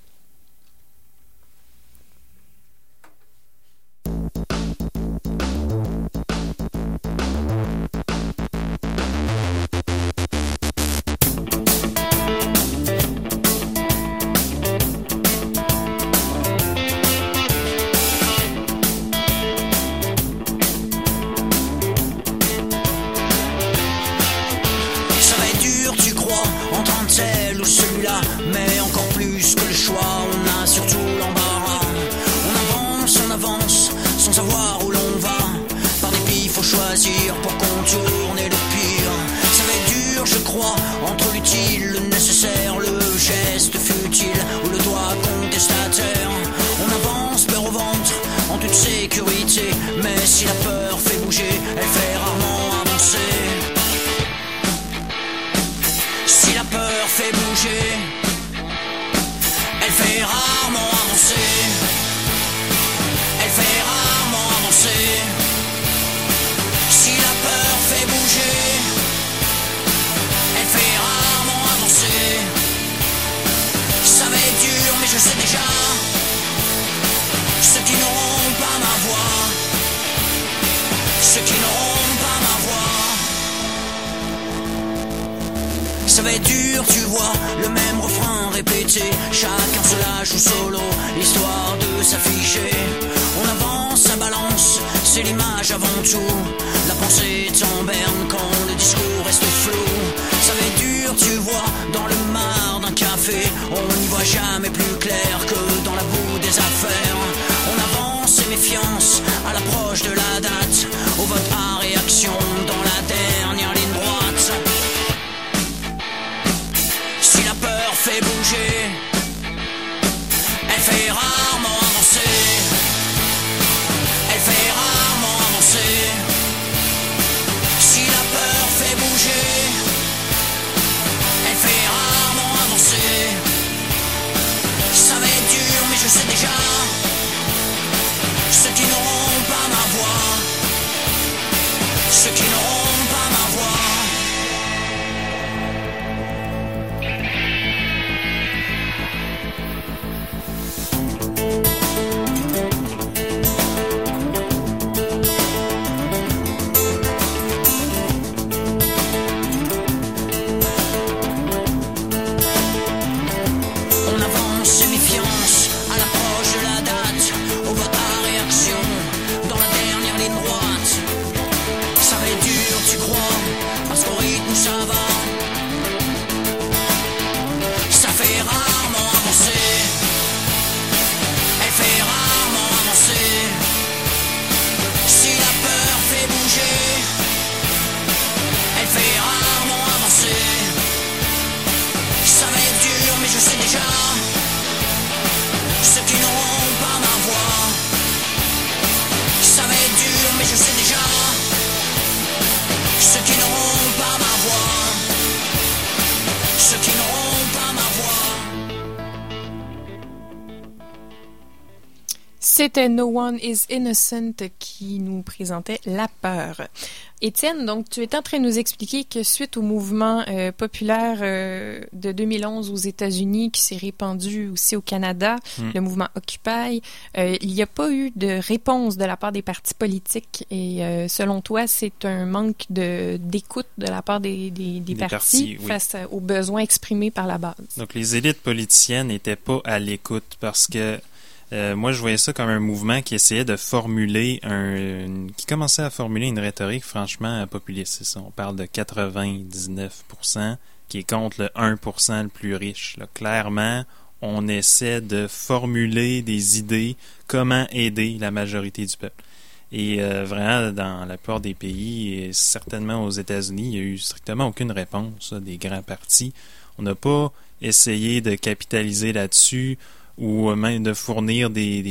Speaker 5: Mais encore plus que le choix, on a surtout l'embarras. On avance, sans savoir où l'on va. Par dépit, faut choisir pour contourner le pire. Ça va être dur, je crois, entre l'utile, le nécessaire, le geste futile ou le doigt contestataire. On avance, peur au ventre, en toute sécurité. Mais si la peur fait bouger, elle fait rarement avancer. Si la peur fait bouger, elle fait rarement avancer. Elle fait rarement avancer. Si la peur fait bouger, elle fait rarement avancer. Ça va être dur, mais je sais déjà ceux qui n'auront pas ma voix, ceux qui n'auront pas ma voix. Ça va être dur, tu vois, le même refrain répété. Chacun se lâche ou solo, histoire de s'afficher. On avance, ça balance, c'est l'image avant tout. La pensée est en berne quand le discours reste flou. Ça va être dur, tu vois, dans le mar d'un café. On n'y voit jamais plus clair que dans la boue des affaires. On avance et méfiance à l'approche de la date. Au vote à réaction dans la dernière ligne droite. Si la peur fait bouger, elle fait rarement avancer. Elle fait rarement avancer. Si la peur fait bouger, elle fait rarement avancer. Ça va être dur, mais je sais déjà ceux qui n'auront pas ma voix, ceux qui n'auront pas ma voix.
Speaker 2: C'était No One is Innocent qui nous présentait La peur. Étienne, donc tu es en train de nous expliquer que suite au mouvement populaire de 2011 aux États-Unis qui s'est répandu aussi au Canada, le mouvement Occupy, il n'y a pas eu de réponse de la part des partis politiques et selon toi, c'est un manque d'écoute de la part des partis face aux besoins exprimés par la base. Donc
Speaker 3: les élites politiciennes n'étaient pas à l'écoute parce que moi, je voyais ça comme un mouvement qui essayait de formuler qui commençait à formuler une rhétorique franchement populiste. C'est ça. On parle de 99% qui est contre le 1% le plus riche. Là, clairement, on essaie de formuler des idées, comment aider la majorité du peuple. Et vraiment, dans la plupart des pays, et certainement aux États-Unis, il n'y a eu strictement aucune réponse des grands partis. On n'a pas essayé de capitaliser là-dessus ou même de fournir des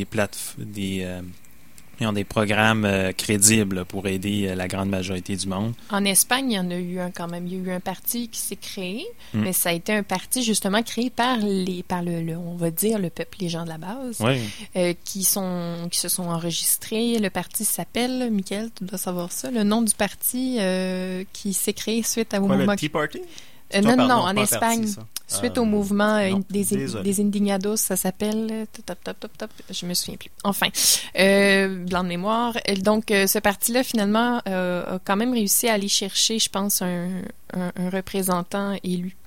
Speaker 3: programmes crédibles pour aider la grande majorité du monde.
Speaker 2: En Espagne, il y en a eu un quand même. Il y a eu un parti qui s'est créé, mais ça a été un parti justement créé par on va dire, le peuple, les gens de la base, qui se sont enregistrés. Le parti s'appelle, Michael, tu dois savoir ça, le nom du parti qui s'est créé suite à
Speaker 4: le Tea Party?
Speaker 2: Non, en Espagne. Suite au mouvement des Indignados, ça s'appelle... je me souviens plus. Enfin, blanc de mémoire. Donc, ce parti-là, finalement, a quand même réussi à aller chercher, je pense, un représentant élu.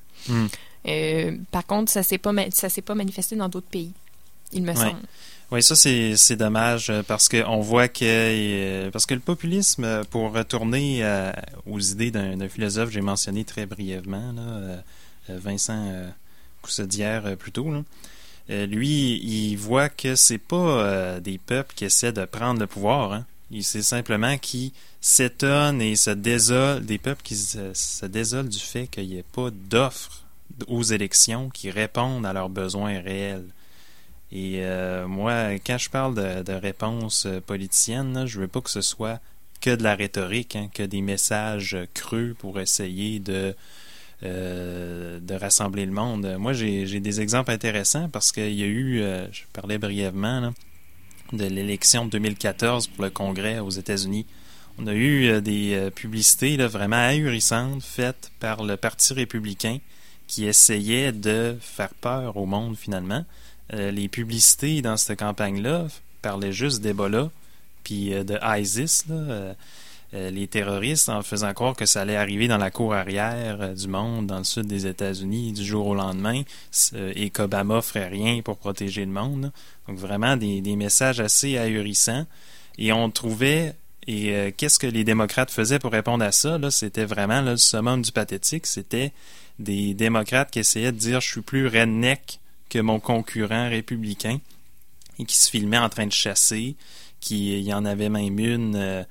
Speaker 2: Par contre, ça s'est pas manifesté dans d'autres pays, il me semble.
Speaker 3: Oui, ça c'est dommage parce qu'on voit parce que le populisme, pour retourner aux idées d'un philosophe que j'ai mentionné très brièvement, là, Vincent Coussedière plus tôt, là, lui, il voit que c'est pas des peuples qui essaient de prendre le pouvoir, hein. C'est simplement qui s'étonnent et se désolent, des peuples qui se désolent du fait qu'il n'y ait pas d'offres aux élections qui répondent à leurs besoins réels. Et moi, quand je parle de réponse politicienne, là, je veux pas que ce soit que de la rhétorique, hein, que des messages creux pour essayer de rassembler le monde. Moi, j'ai des exemples intéressants parce qu'il y a eu, je parlais brièvement là, de l'élection de 2014 pour le Congrès aux États-Unis. On a eu des publicités là, vraiment ahurissantes faites par le Parti républicain qui essayait de faire peur au monde finalement. Les publicités dans cette campagne-là parlaient juste d'Ebola puis de ISIS, là, les terroristes, en faisant croire que ça allait arriver dans la cour arrière du monde, dans le sud des États-Unis, du jour au lendemain, et qu'Obama ferait rien pour protéger le monde. Là. Donc vraiment des messages assez ahurissants. Et on trouvait, qu'est-ce que les démocrates faisaient pour répondre à ça? Là, c'était vraiment là, le summum du pathétique. C'était des démocrates qui essayaient de dire « je suis plus redneck » que mon concurrent républicain et qui se filmait en train de chasser, il y en avait même une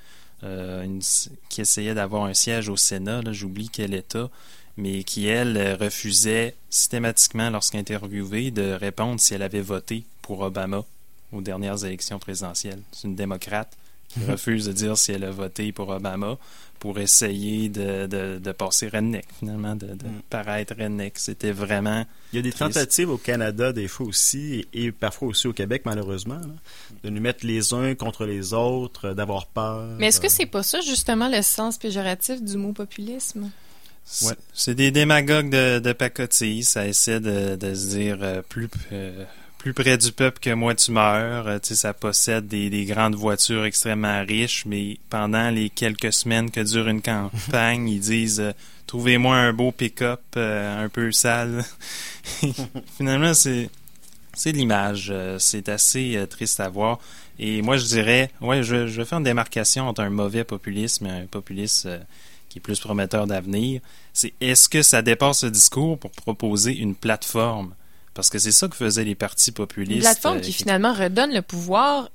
Speaker 3: qui essayait d'avoir un siège au Sénat, là, j'oublie quel État, mais qui, elle, refusait systématiquement, lorsqu'interviewée, de répondre si elle avait voté pour Obama aux dernières élections présidentielles. C'est une démocrate qui refuse de dire si elle a voté pour Obama pour essayer de passer redneck, finalement, de paraître redneck. C'était vraiment...
Speaker 4: Il y a des
Speaker 3: triste.
Speaker 4: tentatives au Canada, des fois aussi, et parfois aussi au Québec, malheureusement, là, de nous mettre les uns contre les autres, d'avoir peur.
Speaker 2: Mais est-ce que c'est pas ça, justement, le sens péjoratif du mot populisme?
Speaker 3: C'est des démagogues de pacotille. Ça essaie de se dire plus près du peuple que moi tu meurs. Ça possède des grandes voitures extrêmement riches, mais pendant les quelques semaines que dure une campagne, ils disent trouvez-moi un beau pick-up un peu sale. Finalement, c'est de l'image. C'est assez triste à voir. Et moi, je dirais, je vais faire une démarcation entre un mauvais populisme et un populisme qui est plus prometteur d'avenir. C'est est-ce que ça dépasse le discours pour proposer une plateforme? Parce que c'est ça que faisaient les partis populistes.
Speaker 2: Une plateforme qui finalement redonne le pouvoir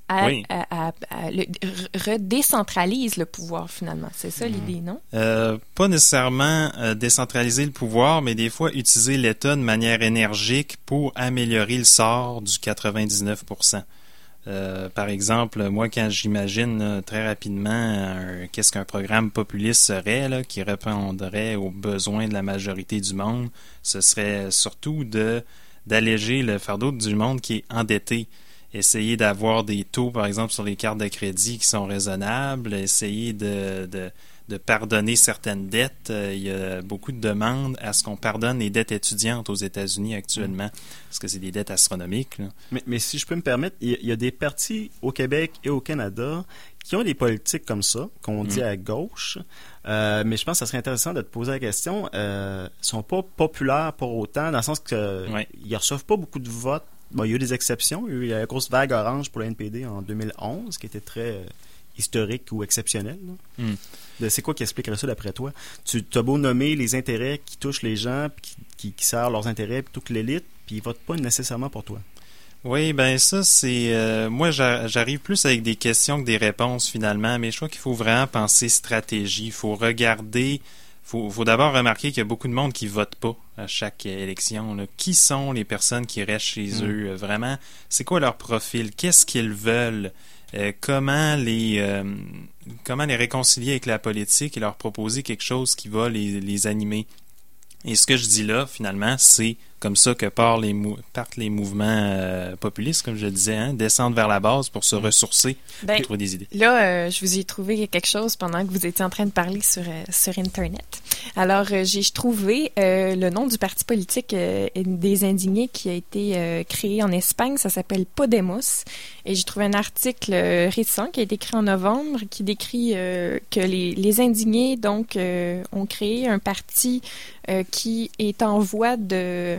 Speaker 2: redécentralise le pouvoir finalement. C'est ça l'idée, non?
Speaker 3: Pas nécessairement décentraliser le pouvoir, mais des fois utiliser l'État de manière énergique pour améliorer le sort du 99%. Par exemple, moi, quand j'imagine très rapidement qu'est-ce qu'un programme populiste serait, là, qui répondrait aux besoins de la majorité du monde, ce serait surtout d'alléger le fardeau du monde qui est endetté. essayer d'avoir des taux, par exemple, sur les cartes de crédit qui sont raisonnables, essayer de pardonner certaines dettes. Il y a beaucoup de demandes à ce qu'on pardonne les dettes étudiantes aux États-Unis actuellement, parce que c'est des dettes astronomiques, là.
Speaker 4: Mais si je peux me permettre, il y a des partis au Québec et au Canada qui ont des politiques comme ça, qu'on dit à gauche, mais je pense que ça serait intéressant de te poser la question. Ils sont pas populaires pour autant, dans le sens que ils reçoivent pas beaucoup de votes. Bon, il y a eu des exceptions. Il y a eu la grosse vague orange pour le NPD en 2011, qui était très historique ou exceptionnel. C'est quoi qui expliquerait ça d'après toi? Tu as beau nommer les intérêts qui touchent les gens, qui servent leurs intérêts plutôt que l'élite, puis ils votent pas nécessairement pour toi.
Speaker 3: Oui, ben ça, c'est... moi, j'arrive plus avec des questions que des réponses, finalement, mais je crois qu'il faut vraiment penser stratégie. Il faut regarder... faut d'abord remarquer qu'il y a beaucoup de monde qui vote pas à chaque élection, là. Qui sont les personnes qui restent chez eux? Vraiment, c'est quoi leur profil? Qu'est-ce qu'ils veulent? Comment les réconcilier avec la politique et leur proposer quelque chose qui va les animer? Et ce que je dis là, finalement, c'est comme ça que partent les mouvements populistes, comme je le disais, hein, descendre vers la base pour se ressourcer et trouver des idées.
Speaker 2: Là, je vous ai trouvé quelque chose pendant que vous étiez en train de parler sur Internet. Alors, j'ai trouvé le nom du parti politique des indignés qui a été créé en Espagne. Ça s'appelle Podemos. Et j'ai trouvé un article récent qui a été écrit en novembre qui décrit que les indignés donc ont créé un parti qui est en voie de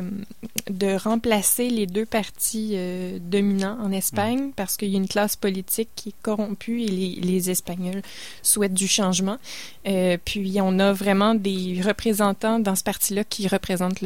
Speaker 2: remplacer les deux partis dominants en Espagne parce qu'il y a une classe politique qui est corrompue et les Espagnols souhaitent du changement. Puis on a vraiment des représentants dans ce parti-là qui représentent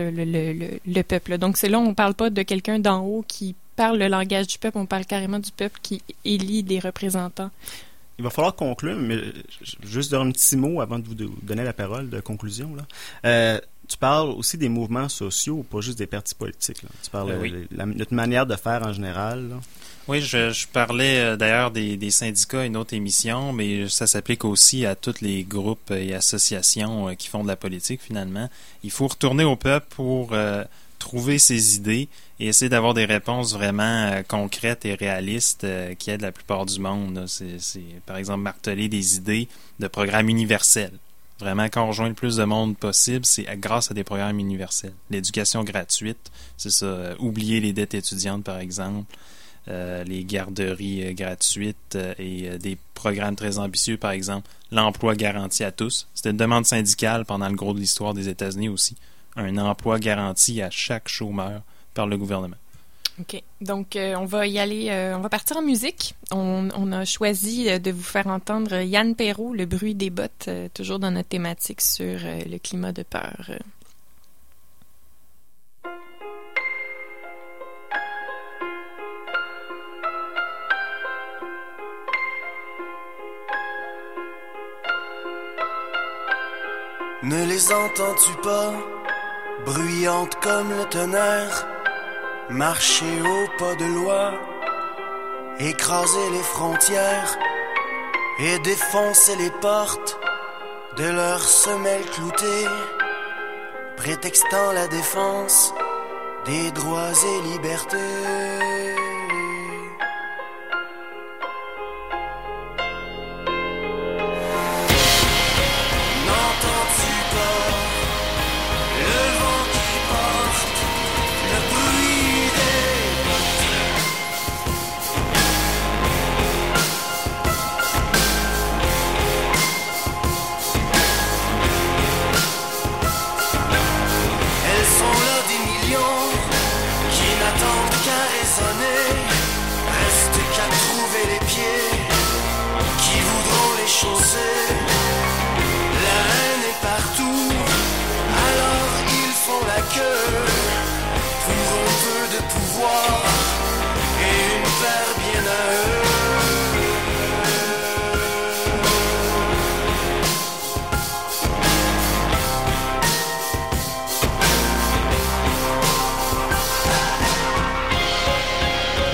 Speaker 2: le peuple. Donc c'est là, on parle pas de quelqu'un d'en haut qui parle le langage du peuple, on parle carrément du peuple qui élit des représentants.
Speaker 4: Il va falloir conclure, mais juste un petit mot avant de vous donner la parole de conclusion, là. Tu parles aussi des mouvements sociaux, pas juste des partis politiques, là. Tu parles de notre manière de faire en général, là.
Speaker 3: Oui, je parlais d'ailleurs des syndicats, une autre émission, mais ça s'applique aussi à tous les groupes et associations qui font de la politique, finalement. Il faut retourner au peuple pour trouver ses idées et essayer d'avoir des réponses vraiment concrètes et réalistes qui aident la plupart du monde. C'est par exemple, marteler des idées de programmes universels. Vraiment, quand on rejoint le plus de monde possible, c'est grâce à des programmes universels. L'éducation gratuite, c'est ça. Oublier les dettes étudiantes, par exemple. Les garderies gratuites et des programmes très ambitieux, par exemple. L'emploi garanti à tous. C'était une demande syndicale pendant le gros de l'histoire des États-Unis aussi. Un emploi garanti à chaque chômeur par le gouvernement.
Speaker 2: OK. Donc, on va y aller. On va partir en musique. On a choisi de vous faire entendre Yann Perrault, Le bruit des bottes, toujours dans notre thématique sur le climat de peur.
Speaker 6: Ne les entends-tu pas, bruyantes comme le tonnerre, marcher au pas de loi, écraser les frontières et défoncer les portes de leurs semelles cloutées, prétextant la défense des droits et libertés.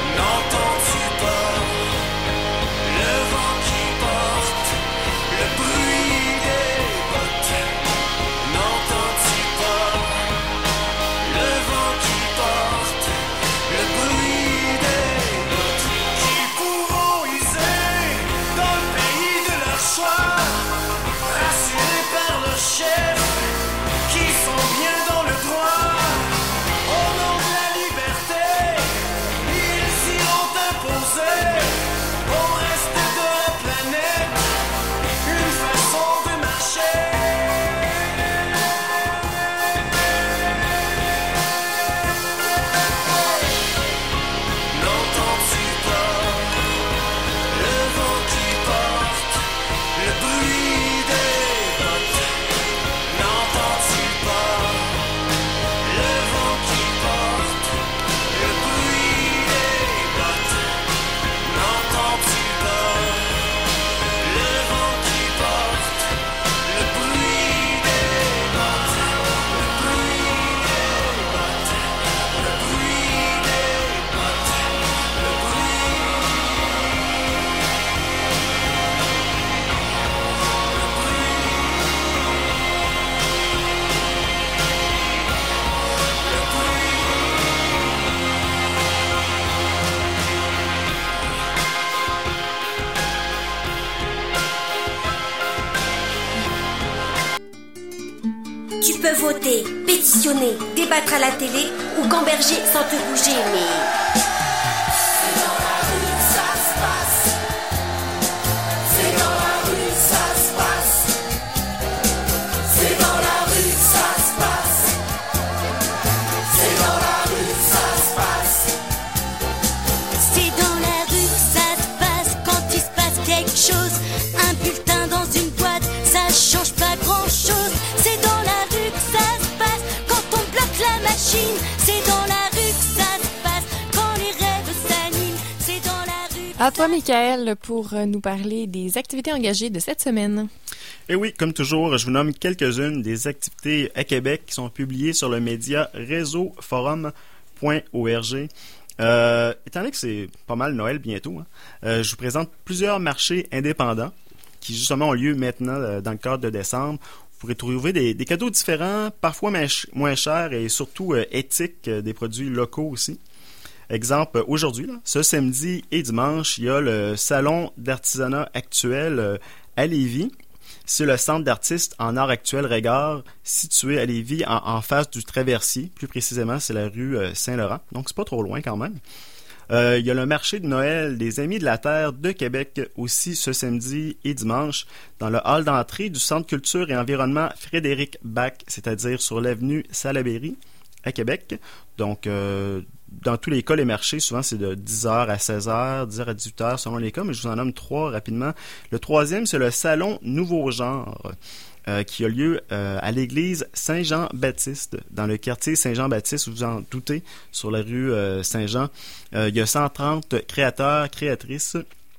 Speaker 6: Le bruit
Speaker 19: voter, pétitionner, débattre à la télé ou gamberger sans te bouger, mais...
Speaker 6: C'est dans la rue que ça se passe. C'est dans la rue que ça se passe. C'est dans la rue que ça se passe. C'est dans la rue que ça se passe.
Speaker 20: C'est dans la rue que ça se passe quand il se passe quelque chose. Un bulletin dans une boîte, ça change pas grand-chose. C'est dans la rue que ça se passe quand on bloque la machine. C'est dans la rue que ça se passe quand les rêves s'animent. C'est dans la rue.
Speaker 2: À toi, Michael, pour nous parler des activités engagées de cette semaine.
Speaker 4: Et oui, comme toujours, je vous nomme quelques-unes des activités à Québec qui sont publiées sur le média réseauforum.org. Étant donné que c'est pas mal Noël bientôt, je vous présente plusieurs marchés indépendants qui justement ont lieu maintenant dans le cadre de décembre. Vous pourrez trouver des cadeaux différents, parfois moins chers et surtout éthiques, des produits locaux aussi. Exemple, aujourd'hui, là, ce samedi et dimanche, il y a le Salon d'artisanat actuel à Lévis. C'est le centre d'artistes en art actuel Régard, situé à Lévis, en face du Traversier. Plus précisément, c'est la rue Saint-Laurent. Donc, c'est pas trop loin quand même. Il y a le marché de Noël des Amis de la Terre de Québec aussi ce samedi et dimanche dans le hall d'entrée du Centre culture et environnement Frédéric Bach, c'est-à-dire sur l'avenue Salaberry à Québec. Donc, dans tous les cas, les marchés, souvent, c'est de 10h à 16h, 10h à 18h selon les cas, mais je vous en nomme 3 rapidement. Le troisième, c'est le Salon Nouveau Genre, qui a lieu à l'église Saint-Jean-Baptiste, dans le quartier Saint-Jean-Baptiste, vous vous en doutez, sur la rue Saint-Jean. Il y a 130 créateurs, créatrices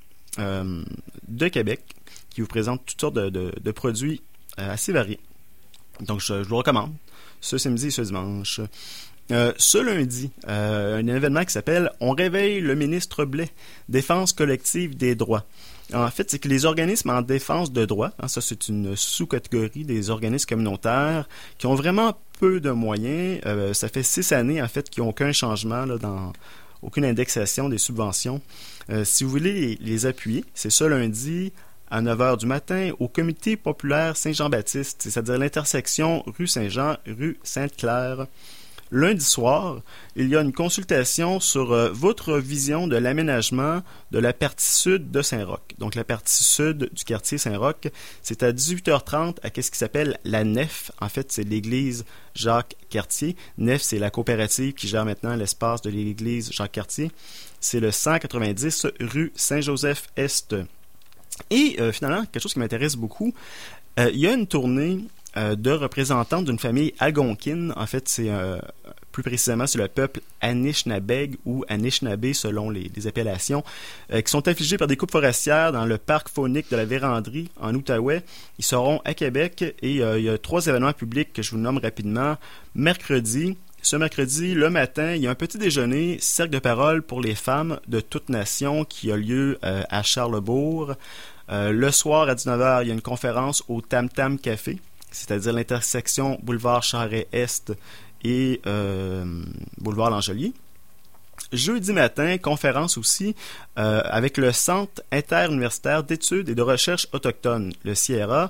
Speaker 4: de Québec qui vous présentent toutes sortes de produits assez variés. Donc, je vous recommande ce samedi et ce dimanche. Ce lundi, un événement qui s'appelle « On réveille le ministre Blais, défense collective des droits ». En fait, c'est que les organismes en défense de droits, ça c'est une sous-catégorie des organismes communautaires qui ont vraiment peu de moyens. Ça fait 6 années en fait qu'ils n'ont aucun changement là, dans aucune indexation des subventions. Si vous voulez les appuyer, c'est ce lundi à 9h du matin au Comité populaire Saint-Jean-Baptiste, c'est-à-dire l'intersection rue Saint-Jean, rue Sainte-Claire. Lundi soir, il y a une consultation sur votre vision de l'aménagement de la partie sud de Saint-Roch. Donc, la partie sud du quartier Saint-Roch, c'est à 18h30 à ce qui s'appelle la Nef. En fait, c'est l'église Jacques-Cartier. Nef, c'est la coopérative qui gère maintenant l'espace de l'église Jacques-Cartier. C'est le 190 rue Saint-Joseph-Est. Et finalement, quelque chose qui m'intéresse beaucoup, il y a une tournée de représentants d'une famille algonquine. En fait, c'est plus précisément, c'est le peuple Anishinabeg ou Anishinabé selon les appellations, qui sont affligés par des coupes forestières dans le parc faunique de la Vérandrie en Outaouais. Ils seront à Québec et il y a 3 événements publics que je vous nomme rapidement. Ce mercredi, le matin, il y a un petit déjeuner, cercle de parole pour les femmes de toute nation qui a lieu à Charlesbourg. Le soir, à 19h, il y a une conférence au Tam Tam Café, c'est-à-dire l'intersection boulevard Charest-Est et boulevard Langelier. Jeudi matin, conférence aussi avec le Centre interuniversitaire d'études et de recherche autochtones, le CIERA.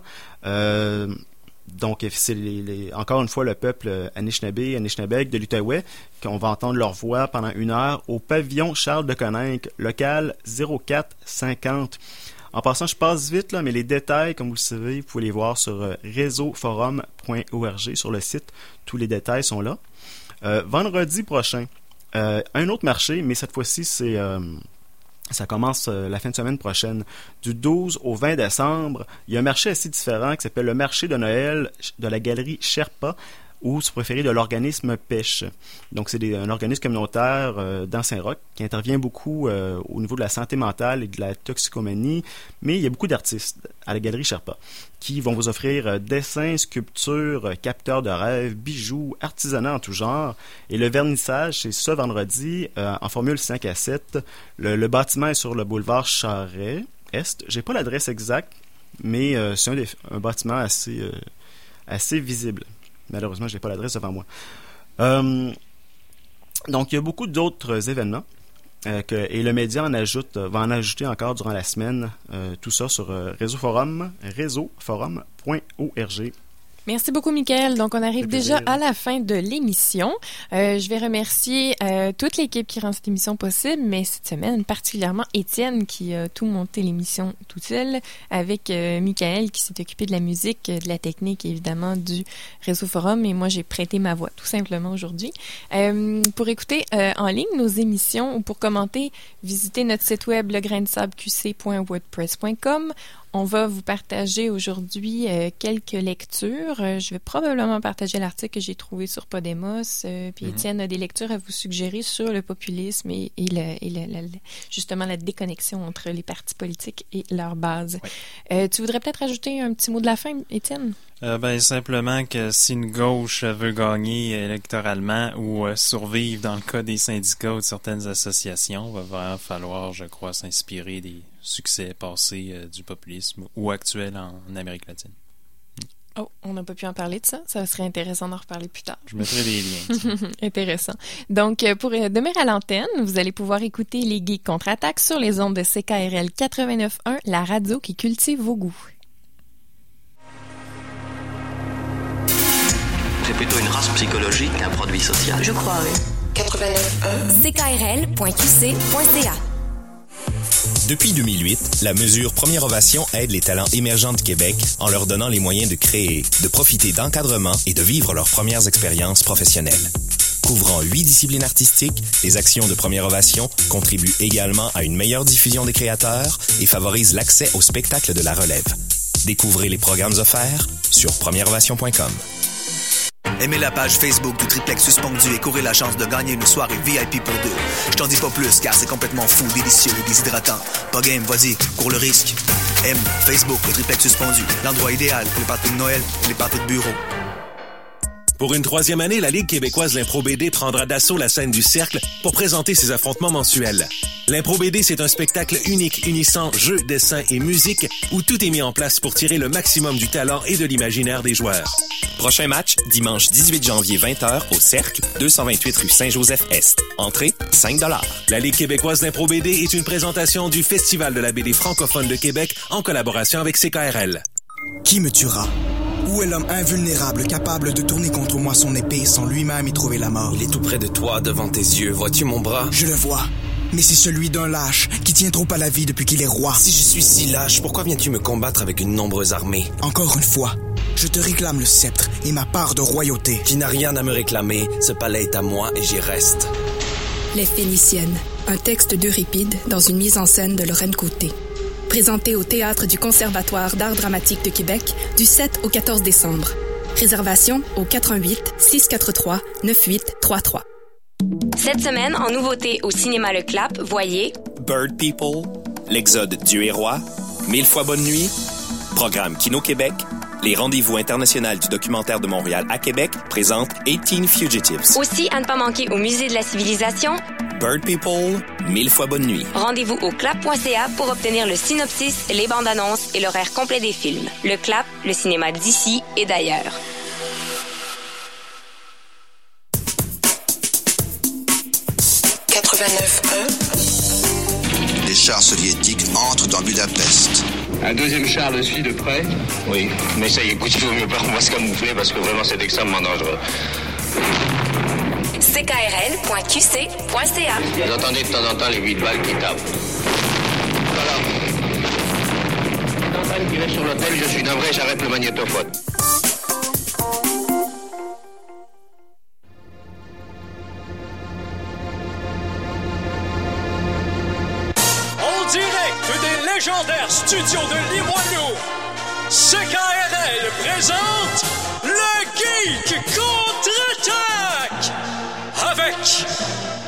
Speaker 4: Donc, c'est encore une fois le peuple Anishinabeg de l'Outaouais qu'on va entendre leur voix pendant 1 heure au pavillon Charles de Coninck, local 0450. En passant, je passe vite, là, mais les détails, comme vous le savez, vous pouvez les voir sur réseauforum.org, sur le site. Tous les détails sont là. Vendredi prochain, un autre marché, mais cette fois-ci, ça commence la fin de semaine prochaine. Du 12 au 20 décembre, il y a un marché assez différent qui s'appelle le marché de Noël de la galerie Sherpa, ou, si vous préférez, de l'organisme Pêche. Donc, c'est un organisme communautaire dans Saint-Roch qui intervient beaucoup au niveau de la santé mentale et de la toxicomanie, mais il y a beaucoup d'artistes à la galerie Sherpa qui vont vous offrir dessins, sculptures, capteurs de rêves, bijoux, artisanat en tout genre. Et le vernissage, c'est ce vendredi en formule 5 à 7. Le bâtiment est sur le boulevard Charest-Est. J'ai pas l'adresse exacte, mais c'est un bâtiment assez visible. Malheureusement, je n'ai pas l'adresse devant moi. Donc, il y a beaucoup d'autres événements et le média va en ajouter encore durant la semaine. Tout ça sur réseauforum.org.
Speaker 2: Merci beaucoup, Mickaël. Donc, on arrive déjà à la fin de l'émission. Je vais remercier toute l'équipe qui rend cette émission possible, mais cette semaine, particulièrement Étienne qui a tout monté l'émission tout seul, avec Mickaël qui s'est occupé de la musique, de la technique, évidemment, du Réseau Forum, et moi, j'ai prêté ma voix, tout simplement, aujourd'hui. Pour écouter en ligne nos émissions ou pour commenter, visitez notre site web legrainsabqc.wordpress.com. On va vous partager aujourd'hui quelques lectures. Je vais probablement partager l'article que j'ai trouvé sur Podemos. Puis Étienne a des lectures à vous suggérer sur le populisme et justement la déconnexion entre les partis politiques et leur base. Ouais. Tu voudrais peut-être ajouter un petit mot de la fin, Étienne?
Speaker 3: Simplement que si une gauche veut gagner électoralement ou survivre dans le cas des syndicats ou de certaines associations, va vraiment falloir, je crois, s'inspirer des succès passés du populisme ou actuel en Amérique latine.
Speaker 2: Oh, on n'a pas pu en parler de ça. Ça serait intéressant d'en reparler plus tard.
Speaker 3: Je mettrai des liens.
Speaker 2: Intéressant. Donc, pour demeurer à l'antenne, vous allez pouvoir écouter les Geeks contre-attaque sur les ondes de CKRL 89.1, la radio qui cultive vos goûts.
Speaker 7: C'est plutôt une race psychologique qu'un produit social.
Speaker 8: Je crois, oui. 89.1 CKRL.qc.ca.
Speaker 9: Depuis 2008, la mesure Première Ovation aide les talents émergents de Québec en leur donnant les moyens de créer, de profiter d'encadrement et de vivre leurs premières expériences professionnelles. Couvrant 8 disciplines artistiques, les actions de Première Ovation contribuent également à une meilleure diffusion des créateurs et favorisent l'accès au spectacle de la relève. Découvrez les programmes offerts sur premièreovation.com.
Speaker 10: Aimez la page Facebook du Triplex Suspendu et courez la chance de gagner une soirée VIP pour deux. Je t'en dis pas plus car c'est complètement fou, délicieux et déshydratant. Pas game, vas-y, cours le risque. Aime Facebook, le Triplex Suspendu, l'endroit idéal pour les parties de Noël et les parties de bureau.
Speaker 11: Pour une 3e année, la Ligue québécoise L'Impro BD prendra d'assaut la scène du Cercle pour présenter ses affrontements mensuels. L'Impro BD, c'est un spectacle unique unissant jeux, dessins et musique où tout est mis en place pour tirer le maximum du talent et de l'imaginaire des joueurs.
Speaker 9: Prochain match, dimanche 18 janvier 20h au Cercle, 228 rue Saint-Joseph-Est. Entrée, 5 $.
Speaker 11: La Ligue québécoise L'Impro BD est une présentation du Festival de la BD francophone de Québec en collaboration avec CKRL.
Speaker 12: Qui me tuera? Où est l'homme invulnérable capable de tourner contre moi son épée sans lui-même y trouver la mort?
Speaker 13: Il est tout près de toi, devant tes yeux. Vois-tu mon bras?
Speaker 12: Je le vois. Mais c'est celui d'un lâche qui tient trop à la vie depuis qu'il est roi.
Speaker 13: Si je suis si lâche, pourquoi viens-tu me combattre avec une nombreuse armée?
Speaker 12: Encore une fois, je te réclame le sceptre et ma part de royauté.
Speaker 13: Tu n'as rien à me réclamer. Ce palais est à moi et j'y reste.
Speaker 14: Les Phéniciennes, un texte d'Euripide dans une mise en scène de Lorraine Côté. Présenté au Théâtre du Conservatoire d'art dramatique de Québec du 7 au 14 décembre. Réservation au 418-643-9833.
Speaker 15: Cette semaine, en nouveauté au cinéma Le Clap, voyez
Speaker 9: Bird People, L'Exode Dieu et Roi, 1000 fois bonne nuit, Programme Kino Québec, les rendez-vous internationaux du documentaire de Montréal à Québec présentent 18 Fugitives.
Speaker 15: Aussi, à ne pas manquer au Musée de la Civilisation,
Speaker 9: Bird People, 1000 fois bonne nuit.
Speaker 15: Rendez-vous au clap.ca pour obtenir le synopsis, les bandes annonces et l'horaire complet des films. Le Clap, le cinéma d'ici et d'ailleurs.
Speaker 16: Les chars soviétiques entrent dans Budapest.
Speaker 17: Un deuxième char le suit de près.
Speaker 18: Oui, mais ça y est, écoutez, il vaut mieux pas qu'on va se camoufler parce que vraiment c'est extrêmement dangereux.
Speaker 8: CKRL.qc.ca.
Speaker 18: Vous entendez de temps en temps les 8 balles qui tapent. Voilà. Quand on tirer sur l'hôtel, je suis navré, j'arrête le magnétophone.
Speaker 5: En direct des légendaires studios de Limoilou, CKRL présente le Geek contre-attaque avec